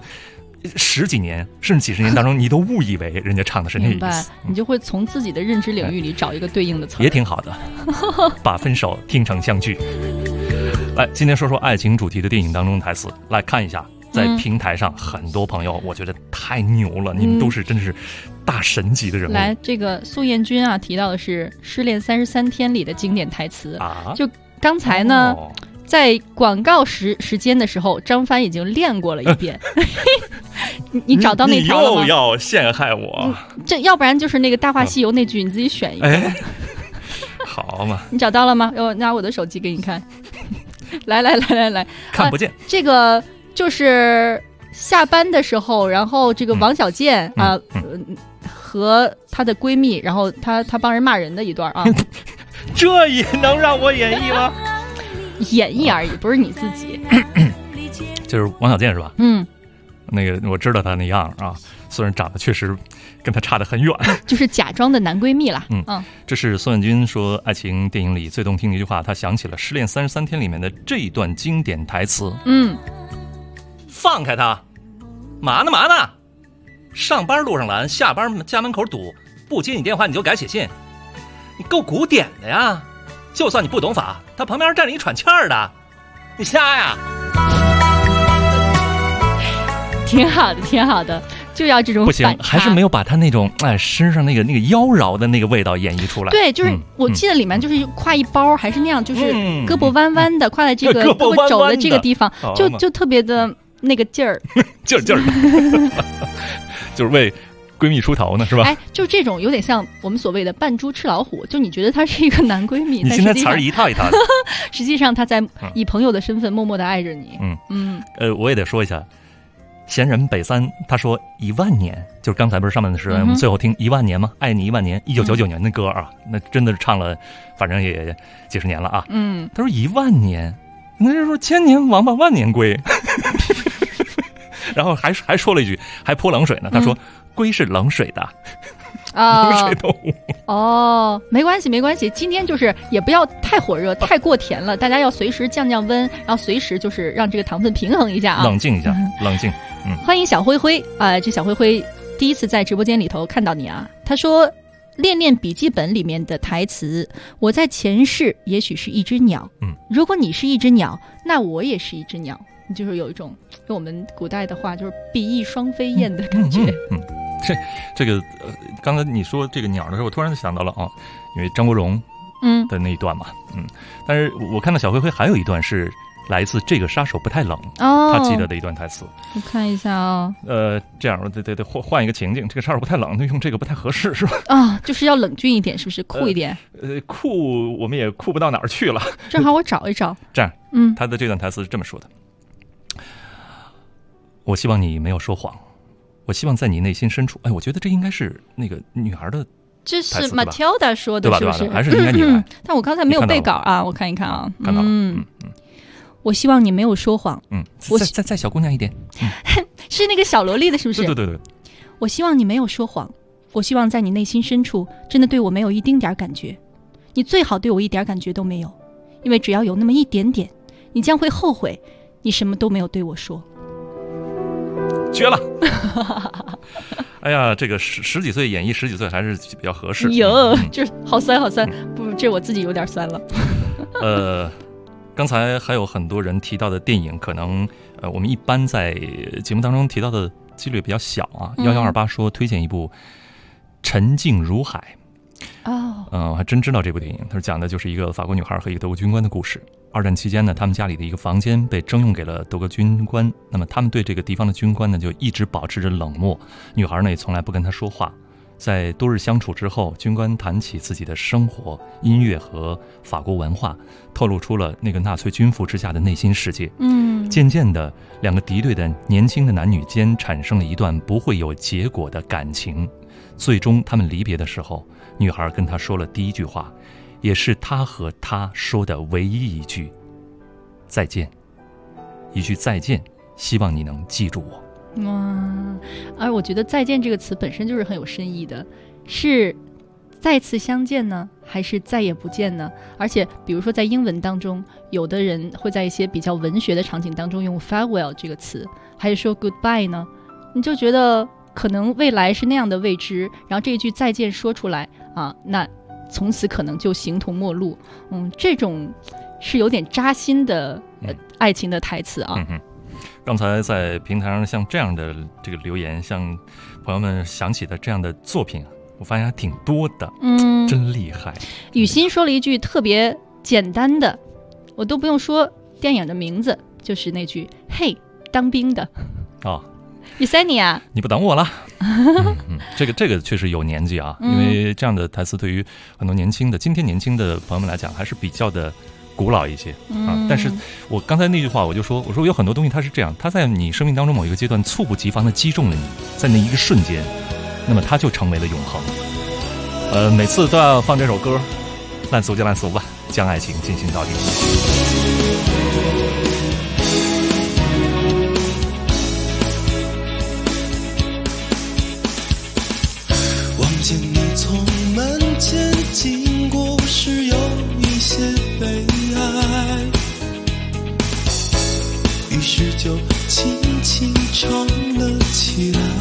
10几年甚至几十年当中，你都误以为人家唱的是那个意思， 你就会从自己的认知领域里找一个对应的词， 也挺好的，把分手听成相聚。来，今天说说爱情主题的电影当中的台词，来看一下。在平台上，很多朋友我觉得太牛了，你们都是真是大神级的人物。 来，这个苏彦君啊提到的是《失恋33天》里的经典台词啊。就刚才呢，在广告时间的时候，张帆已经练过了一遍。你找到那条了吗？ 你又要陷害我？ 这要不然就是那个《大话西游》那句，你自己选一个。 好嘛， 你找到了吗？我拿我的手机给你看。来， 看不见这个。就是下班的时候，然后这个王小贱和她的闺蜜，然后她帮人骂人的一段啊。 这也能让我演绎吗？ 演绎而已，不是你自己。 就是王小贱是吧？ 嗯， 那个我知道他那样啊，虽然长得确实跟他差得很远， 就是假装的男闺蜜啦。 这是宋彦军说爱情电影里最动听的一句话，他想起了《失恋33天》里面的这一段经典台词。放开他，嘛呢？上班路上拦，下班家门口堵，不接你电话你就改写信，你够古典的呀！就算你不懂法，他旁边站着一喘气儿的，你瞎呀？ 挺好的，就要这种不行， 反差还是没有把他那种身上那个妖娆的那个味道演绎出来。 对，就是我记得里面就是挎一包，还是那样，就是胳膊弯弯的，挎在这个胳膊肘的这个地方，就特别的那个劲儿， 劲儿的，就是为闺蜜出头呢，是吧？ 哎，就这种有点像我们所谓的扮猪吃老虎，就你觉得他是一个男闺蜜， 你现在词儿一套一套的， 实际上他在以朋友的身份默默的爱着你。 我也得说一下。闲人北三他说10000年，就是刚才不是上面的时我们最后听10000年吗？爱你10000年，1999年的歌啊，那真的是唱了，反正也几十年了啊。他说10000年，那就说1000年王八万年龟，然后还说了一句，还泼冷水呢。他说龟是冷水的。冷水动物没关系，今天就是也不要太火热太过甜了，大家要随时降温，然后随时就是让这个糖分平衡一下啊， 冷静一下，冷静。 欢迎小灰灰这小灰灰第一次在直播间里头看到你啊，他说练练笔记本里面的台词，我在前世也许是一只鸟，如果你是一只鸟，那我也是一只鸟，就是有一种用我们古代的话就是比翼双飞燕的感觉。 这个刚才你说这个鸟的时候，我突然想到了因为张国荣的那一段嘛，但是我看到小灰灰还有一段是来自这个杀手不太冷他记得的一段台词， 我看一下啊。 这样得换一个情境，这个杀手不太冷，用这个不太合适是吧？ 就是要冷峻一点，是不是酷一点？ 酷我们也酷不到哪儿去了。 正好我找一找。 这样，他的这段台词是这么说的：我希望你没有说谎。我希望在你内心深处，我觉得这应该是那个女孩的， 这是 Matilda 说的，是不是？ 还是应该你来？ 但我刚才没有背稿啊，我看一看啊。 看到了， 我希望你没有说谎。 再小姑娘一点， 是那个小萝莉的，是不是？ 对。 我希望你没有说谎，我希望在你内心深处真的对我没有一丁点感觉，你最好对我一点感觉都没有，因为只要有那么一点点，你将会后悔你什么都没有对我说。 绝了！哎呀，这个十几岁演绎10几岁还是比较合适。 就是好酸，不，这我自己有点酸了。 刚才还有很多人提到的电影，可能我们一般在节目当中提到的几率比较小啊。1128说推荐一部《沉静如海》。我还真知道这部电影，它是讲的就是一个法国女孩和一个德国军官的故事。2战期间呢，他们家里的一个房间被征用给了德国军官，那么他们对这个地方的军官呢就一直保持着冷漠，女孩呢也从来不跟他说话。在多日相处之后，军官谈起自己的生活、音乐和法国文化，透露出了那个纳粹军服之下的内心世界。渐渐的，两个敌对的年轻的男女间产生了一段不会有结果的感情。最终他们离别的时候，女孩跟他说了第一句话，也是他和他说的唯一一句再见，一句再见，希望你能记住我。 而我觉得再见这个词本身就是很有深意的，是再次相见呢，还是再也不见呢？而且比如说在英文当中，有的人会在一些比较文学的场景当中用 farewell 这个词，还是说 goodbye 呢？你就觉得可能未来是那样的未知，然后这一句再见说出来那从此可能就形同陌路。这种是有点扎心的爱情的台词啊。 刚才在平台上像这样的这个留言，像朋友们想起的这样的作品，我发现还挺多的。真厉害。 雨欣说了一句特别简单的，我都不用说电影的名字，就是那句嘿，当兵的。雨珊妮啊， 你不等我了。这个确实有年纪啊，因为这样的台词对于很多今天年轻的朋友们来讲还是比较的古老一些但是我刚才那句话我说有很多东西它是这样，它在你生命当中某一个阶段猝不及防的击中了你，在那一个瞬间，那么它就成为了永恒。每次都要放这首歌， 烂俗就烂俗吧，将爱情进行到底。 望见你从门前经过时有一些悲哀，于是就轻轻唱了起来。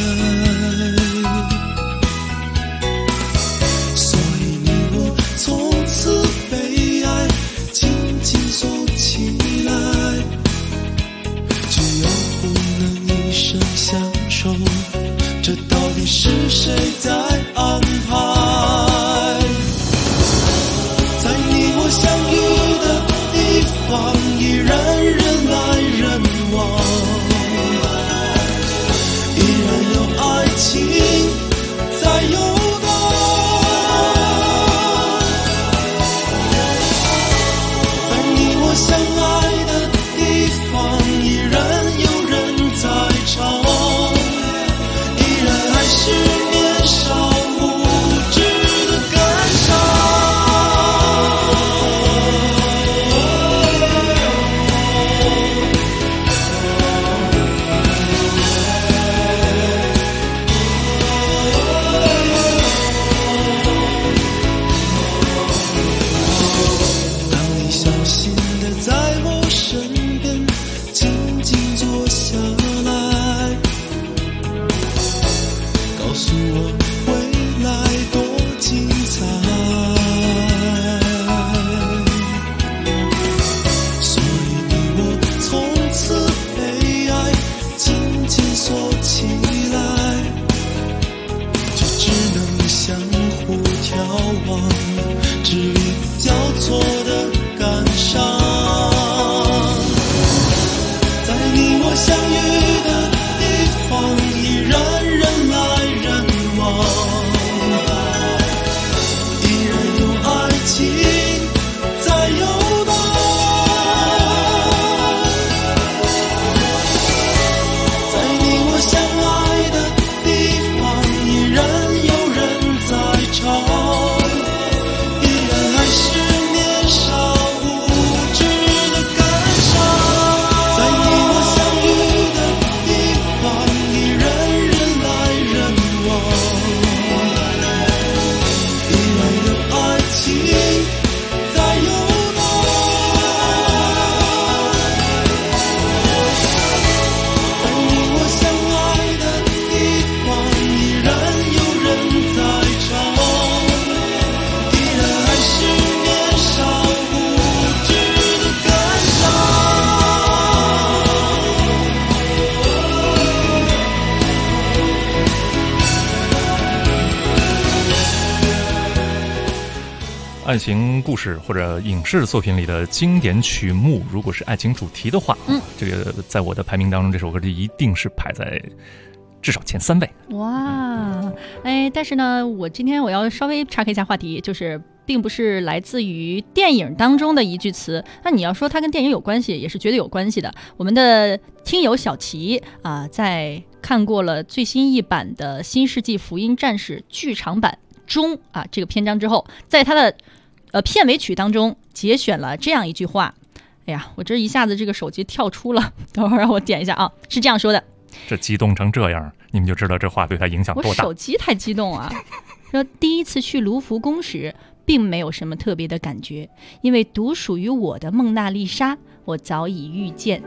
所以你我从此被爱紧紧锁起来，却又不能一生相守，这到底是谁在安排？在你我相遇的地方，依然人来人往，依然有爱情在游荡。在你我相爱的地方，依然有人在唱，依然还是年少无知的感伤。当你小心地在我身边静静坐下来，告诉我未来多精彩。所以你我从此被爱紧紧锁起来，却只能相互眺望，支离交错的感伤。在你我相遇的地方，依然人来人往，依然有爱情在游荡。在你我相爱的地方，依然有人在唱，依然还是年少无知的感伤。在你我相遇的地方，依然人来人往，依然有爱情在游荡。在你我相爱的地方，依然有人在唱，依然还是年少无知的感伤。 爱情故事或者影视作品里的经典曲目，如果是爱情主题的话，这个在我的排名当中，这首歌就一定是排在至少前3位。 哇，哎，但是呢，我今天要稍微岔开一下话题，就是并不是来自于电影当中的一句词。那你要说它跟电影有关系，也是绝对有关系的。我们的听友小齐啊，在看过了最新一版的《新世纪福音战士》剧场版中啊这个篇章之后，在他的片尾曲当中节选了这样一句话。哎呀，我这一下子这个手机跳出了，等会儿让我点一下啊，是这样说的。 这激动成这样，你们就知道这话对他影响多大。 我手机太激动啊！说第一次去卢浮宫时，并没有什么特别的感觉，因为独属于我的蒙娜丽莎，我早已遇见。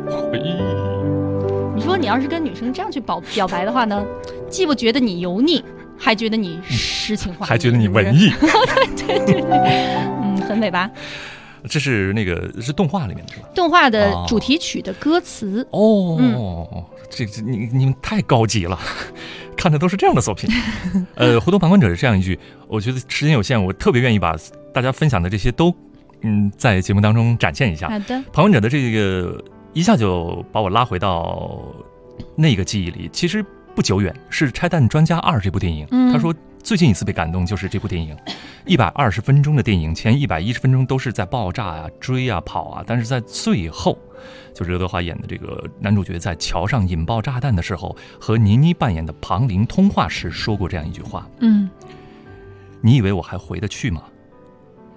你说你要是跟女生这样去表白的话呢，既不觉得你油腻，还觉得你诗情画意， 还觉得你文艺。 对，很美吧？ 这是那个是动画里面的是吧？ 动画的主题曲的歌词这你们太高级了，看的都是这样的作品。湖东旁观者是这样一句，我觉得时间有限，我特别愿意把大家分享的这些都在节目当中展现一下。 好的， 旁观者的这个一下就把我拉回到那个记忆里。其实不久远，是《拆弹专家2》这部电影。他说最近一次被感动就是这部电影，120分钟的电影，前110分钟都是在爆炸啊、追啊、跑啊，但是在最后，就是刘德华演的这个男主角在桥上引爆炸弹的时候，和倪妮扮演的庞玲通话时说过这样一句话：你以为我还回得去吗？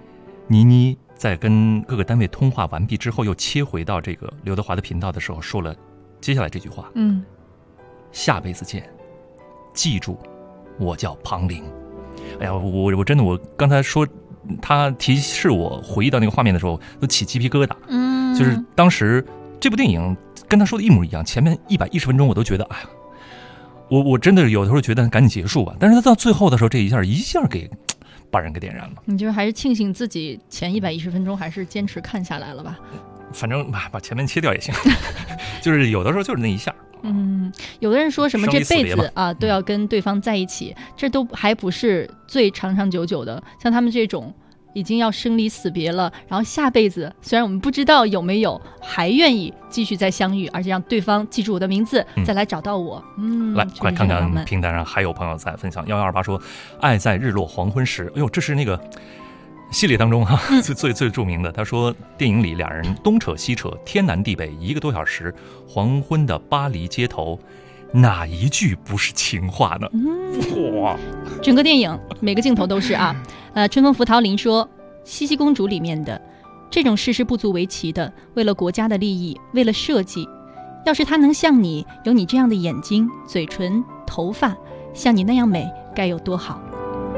倪妮在跟各个单位通话完毕之后，又切回到这个刘德华的频道的时候，说了接下来这句话：下辈子见，记住，我叫庞玲。哎呀，我真的，我刚才说他提示我回忆到那个画面的时候，都起鸡皮疙瘩。就是当时这部电影跟他说的一模一样，前面110分钟我都觉得，哎呀，我真的有的时候觉得赶紧结束吧。但是他到最后的时候，这一下给把人给点燃了。你就还是庆幸自己前110分钟还是坚持看下来了吧？ 反正把前面切掉也行，就是有的时候就是那一下。 有的人说什么这辈子啊都要跟对方在一起，这都还不是最长长久久的。像他们这种已经要生离死别了，然后下辈子虽然我们不知道有没有，还愿意继续再相遇，而且让对方记住我的名字，再来找到我。来， 快看看平台上还有朋友在分享。1128说，爱在日落黄昏时。哎呦，这是那个系列当中最著名的。他说电影里俩人东扯西扯，天南地北1个多小时，黄昏的巴黎街头，哪一句不是情话呢？哇！ 整个电影每个镜头都是啊。春风拂桃林说，茜茜公主里面的这种事是不足为奇的，为了国家的利益，为了设计，要是她能像你，有你这样的眼睛、嘴唇、头发，像你那样美，该有多好。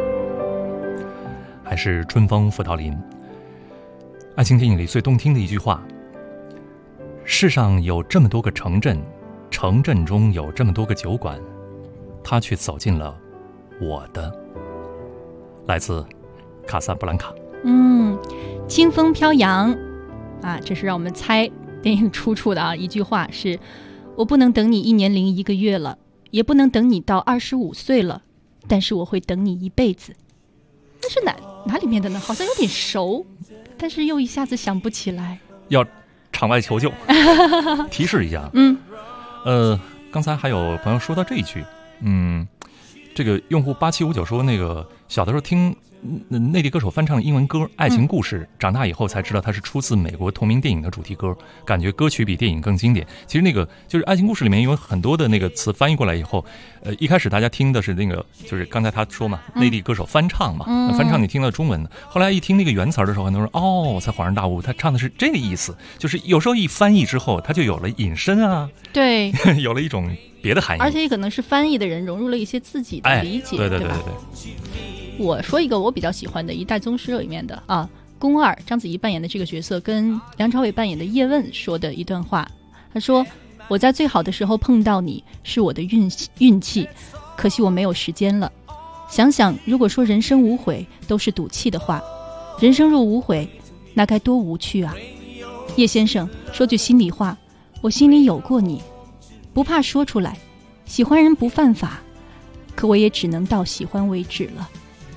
还是春风拂桃林。爱情电影里最动听的一句话：世上有这么多个城镇，城镇中有这么多个酒馆，他却走进了我的。来自卡萨布兰卡。 清风飘扬啊，这是让我们猜电影出处的啊。一句话是：我不能等你1年001个月了，也不能等你到25岁了，但是我会等你一辈子。那是哪里面的呢？好像有点熟，但是又一下子想不起来。 要场外求救，提示一下。刚才还有朋友说到这一句，这个用户8759说，那个小的时候听内地歌手翻唱英文歌《爱情故事》，长大以后才知道它是出自美国同名电影的主题歌，感觉歌曲比电影更经典。其实那个就是《爱情故事》里面有很多的那个词翻译过来以后，一开始大家听的是那个，就是刚才他说嘛，内地歌手翻唱嘛，翻唱你听到中文的，后来一听那个原词的时候，很多人我才恍然大悟，他唱的是这个意思，就是有时候一翻译之后，他就有了引申啊，对，有了一种别的含义， 而且也可能是翻译的人融入了一些自己的理解，对吧？我说一个我比较喜欢的《一代宗师》里面的啊，宫二章子怡扮演的这个角色跟梁朝伟扮演的叶问说的一段话，他说：我在最好的时候碰到你是我的运气，可惜我没有时间了。想想如果说人生无悔都是赌气的话，人生若无悔，那该多无趣啊。叶先生，说句心里话，我心里有过你，不怕说出来，喜欢人不犯法，可我也只能到喜欢为止了。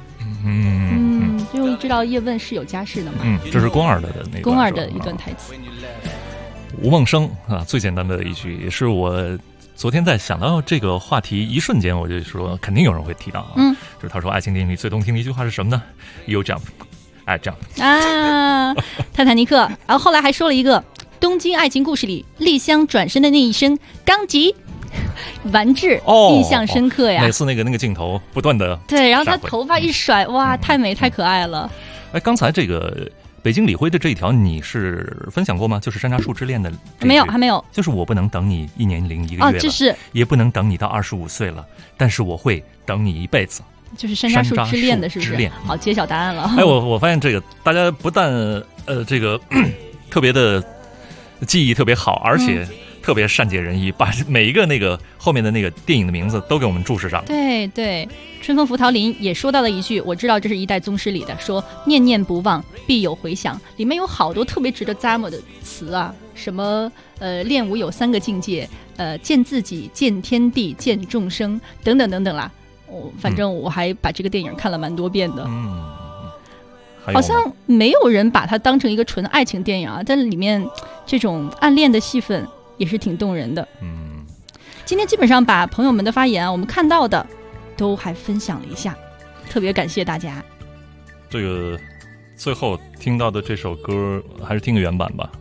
就知道叶问是有家室的嘛。 这是宫二的那个宫二的一段台词。 吴梦生啊，最简单的一句，也是我昨天在想到这个话题一瞬间，我就说肯定有人会提到啊。就是他说爱情电影里最动听的一句话是什么呢？ You jump, I jump 啊， 泰坦尼克。然后后来还说了一个东京爱情故事里丽香转身的那一声钢吉。完治，印象深刻呀！ 每次那个镜头不断的对，然后他头发一甩，哇，太美太可爱了。 刚才这个北京李辉的这一条你是分享过吗？就是山楂树之恋的没有，还没有。 就是我不能等你1年001个月了， 这是也不能等你到25岁了，但是我会等你一辈子。 就是山楂树之恋的，是不是？好，揭晓答案了。 我发现这个大家不但这个特别的记忆特别好，而且特别善解人意，把每一个那个后面的那个电影的名字都给我们注释上。 对对，春风拂桃林也说到了一句，我知道这是一代宗师里的，说念念不忘必有回响，里面有好多特别值得咂摸的词啊，什么练武有3个境界，见自己，见天地，见众生，等等等等啦。反正我还把这个电影看了蛮多遍的。好像没有人把它当成一个纯爱情电影啊，但里面这种暗恋的戏份也是挺动人的。今天基本上把朋友们的发言我们看到的都还分享了一下，特别感谢大家。 这个最后听到的这首歌还是听个原版吧。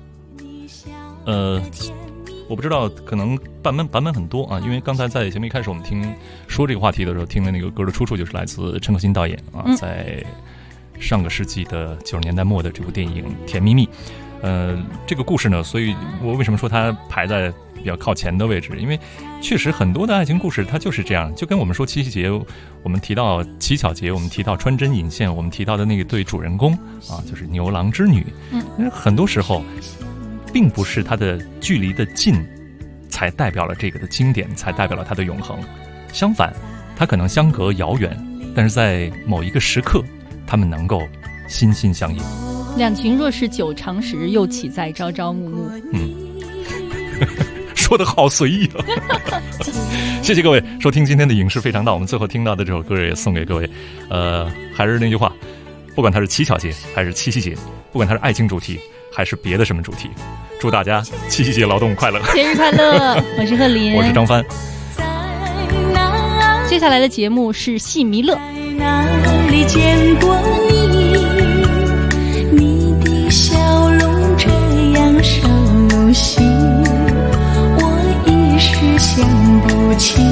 我不知道，可能版本很多啊，因为刚才在节目一开始我们说这个话题的时候，听的那个歌的出处就是来自陈可辛导演啊，在上个世纪的90年代末的这部电影《甜蜜蜜》。这个故事呢，所以我为什么说它排在比较靠前的位置？因为确实很多的爱情故事它就是这样，就跟我们说七夕节，我们提到乞巧节，我们提到穿针引线，我们提到的那个对主人公啊，就是牛郎织女。很多时候并不是它的距离的近才代表了这个的经典，才代表了它的永恒。相反，它可能相隔遥远，但是在某一个时刻，他们能够心心相印。 两情若是久长时，又岂在朝朝暮暮。 说得好随意啊！谢谢各位收听今天的影视非常道。我们最后听到的这首歌也送给各位。还是那句话，不管它是乞巧节还是七夕节，不管它是爱情主题还是别的什么主题，祝大家七夕节劳动快乐， 节日快乐！我是贺林， 我是张帆。 接下来的节目是戏弥勒。 哪里见过你？你的笑容这样熟悉，我一时想不起。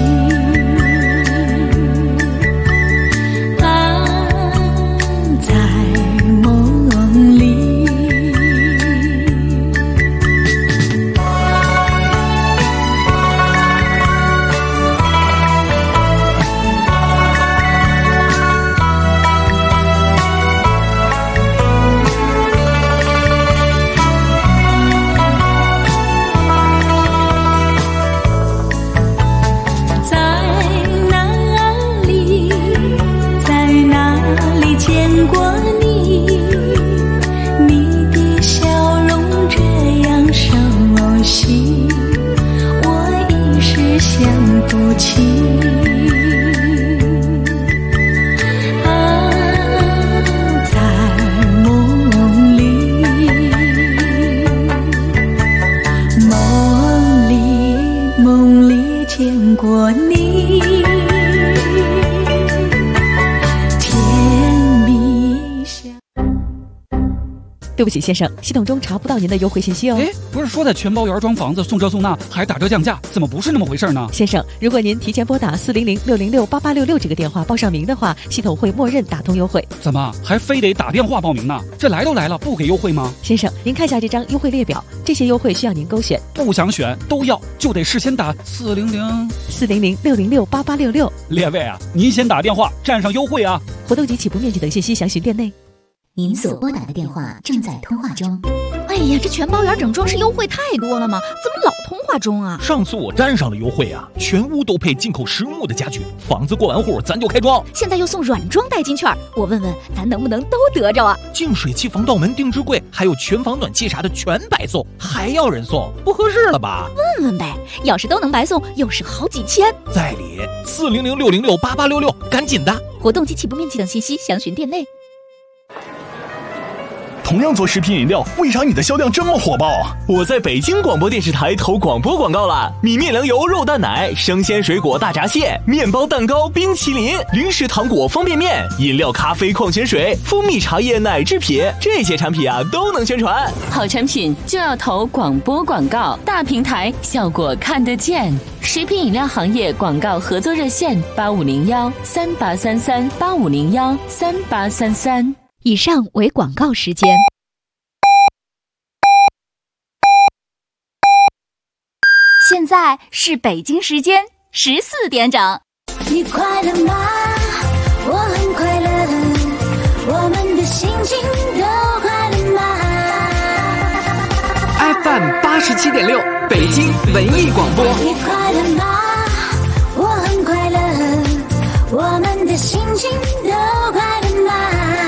在梦里。见过你，你的笑容这样熟悉，我一时想不起。在梦里，梦里见过你。 对不起，先生，系统中查不到您的优惠信息哦。 哎，不是说在全包原装房子送这送那还打折降价，怎么不是那么回事呢？ 先生，如果您提前拨打400-606-8866这个电话报上名的话，系统会默认打通优惠。 怎么还非得打电话报名呢？这来都来了，不给优惠吗？ 先生，您看一下这张优惠列表，这些优惠需要您勾选。 不想选都要，就得事先打 400-606-8866。 列位啊，您先打电话占上优惠啊！ 活动及起步面积等信息详询店内。 您所拨打的电话正在通话中。 哎呀，这全包圆整装饰优惠太多了吗？怎么老通话中啊？ 上次我占上了优惠啊，全屋都配进口实木的家具，房子过完户咱就开装。 现在又送软装代金券，我问问咱能不能都得着啊？ 净水器、防盗门、定制柜，还有全房暖气啥的全白送，还要人送，不合适了吧？ 问问呗，要是都能白送，又是好几千。 在理，400-606-8866，赶紧的！ 活动及起步面积等信息详询店内。 同样做食品饮料，为啥你的销量这么火爆？我在北京广播电视台投广播广告了，米面粮油肉蛋奶、生鲜水果大闸蟹、面包蛋糕、冰淇淋、零食糖果方便面、饮料咖啡矿泉水、蜂蜜茶叶奶制品，这些产品啊都能宣传。 好产品就要投广播广告，大平台效果看得见。食品饮料行业广告合作热线8501-3833-8501-3833。 以上为广告时间。现在是北京时间14点整。 你快乐吗？我很快乐，我们的心情都快乐吗 ？FM 87.6，北京文艺广播。 你快乐吗？我很快乐，我们的心情都快乐吗？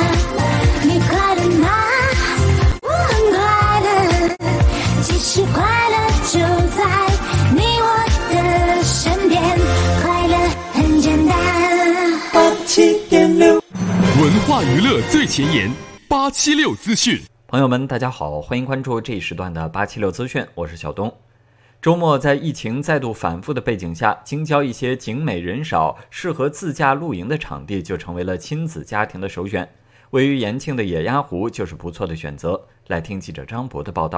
其实快乐就在你我的身边，快乐很简单。87.6， 文化娱乐最前沿，876资讯。 朋友们，大家好，欢迎关注这一时段的876资讯，我是小东。周末在疫情再度反复的背景下，京郊一些景美人少、适合自驾露营的场地就成为了亲子家庭的首选。位于延庆的野鸭湖就是不错的选择。来听记者张博的报道。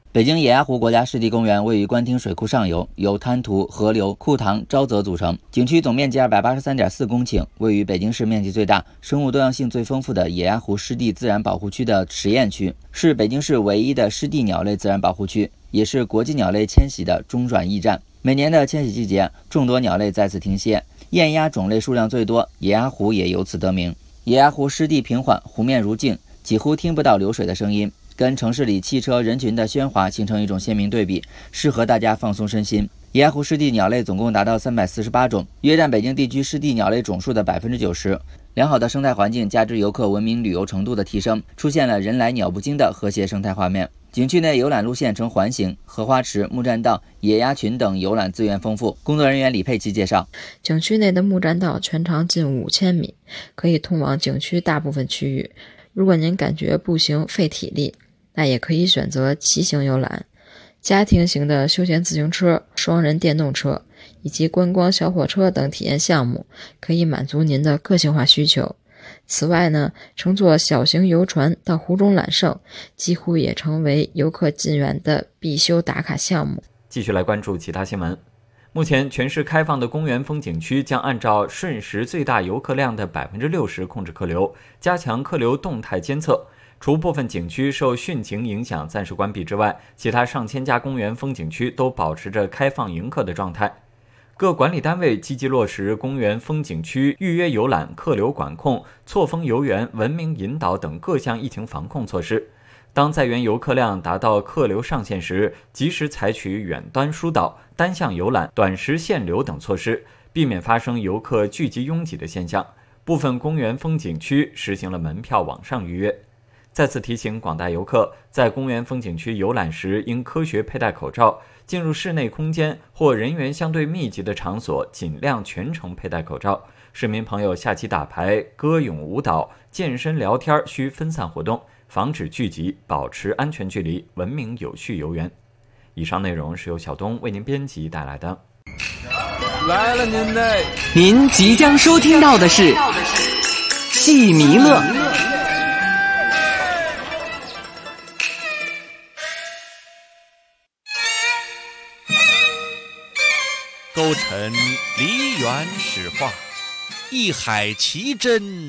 北京野鸭湖国家湿地公园位于官厅水库上游，由滩涂、河流、库塘、沼泽组成。景区总面积283.4公顷，位于北京市面积最大、生物多样性最丰富的野鸭湖湿地自然保护区的实验区，是北京市唯一的湿地鸟类自然保护区，也是国际鸟类迁徙的中转驿站。每年的迁徙季节，众多鸟类在此停歇，雁鸭种类数量最多，野鸭湖也由此得名。野鸭湖湿地平缓，湖面如镜，几乎听不到流水的声音，跟城市里汽车人群的喧哗形成一种鲜明对比，适合大家放松身心。野鸭湖湿地鸟类总共达到348种，约占北京地区湿地鸟类总数的90%。良好的生态环境加之游客文明旅游程度的提升，出现了人来鸟不惊的和谐生态画面。景区内游览路线呈环形，荷花池、木栈道、野鸭群等游览资源丰富。工作人员李佩琪介绍， 景区内的木栈道全长近5000米，可以通往景区大部分区域。如果您感觉步行费体力，那也可以选择骑行游览、家庭型的休闲自行车、双人电动车以及观光小火车等体验项目，可以满足您的个性化需求。此外呢，乘坐小型游船到湖中揽胜，几乎也成为游客进园的必修打卡项目。 继续来关注其他新闻。目前全市开放的公园风景区将按照瞬时最大游客量的60%控制客流，加强客流动态监测。除部分景区受汛情影响暂时关闭之外，其他上千家公园风景区都保持着开放迎客的状态。各管理单位积极落实公园风景区预约游览、客流管控、错峰游园、文明引导等各项疫情防控措施。当在园游客量达到客流上限时，及时采取远端疏导、单向游览、短时限流等措施，避免发生游客聚集拥挤的现象。部分公园风景区实行了门票网上预约。再次提醒广大游客，在公园风景区游览时应科学佩戴口罩，进入室内空间或人员相对密集的场所尽量全程佩戴口罩。市民朋友下棋打牌、歌咏舞蹈、健身聊天需分散活动，防止聚集，保持安全距离，文明有序游园。以上内容是由小东为您编辑带来的。 来了您即将收听到的是戏弥勒。 勾陈梨园史话，一海奇珍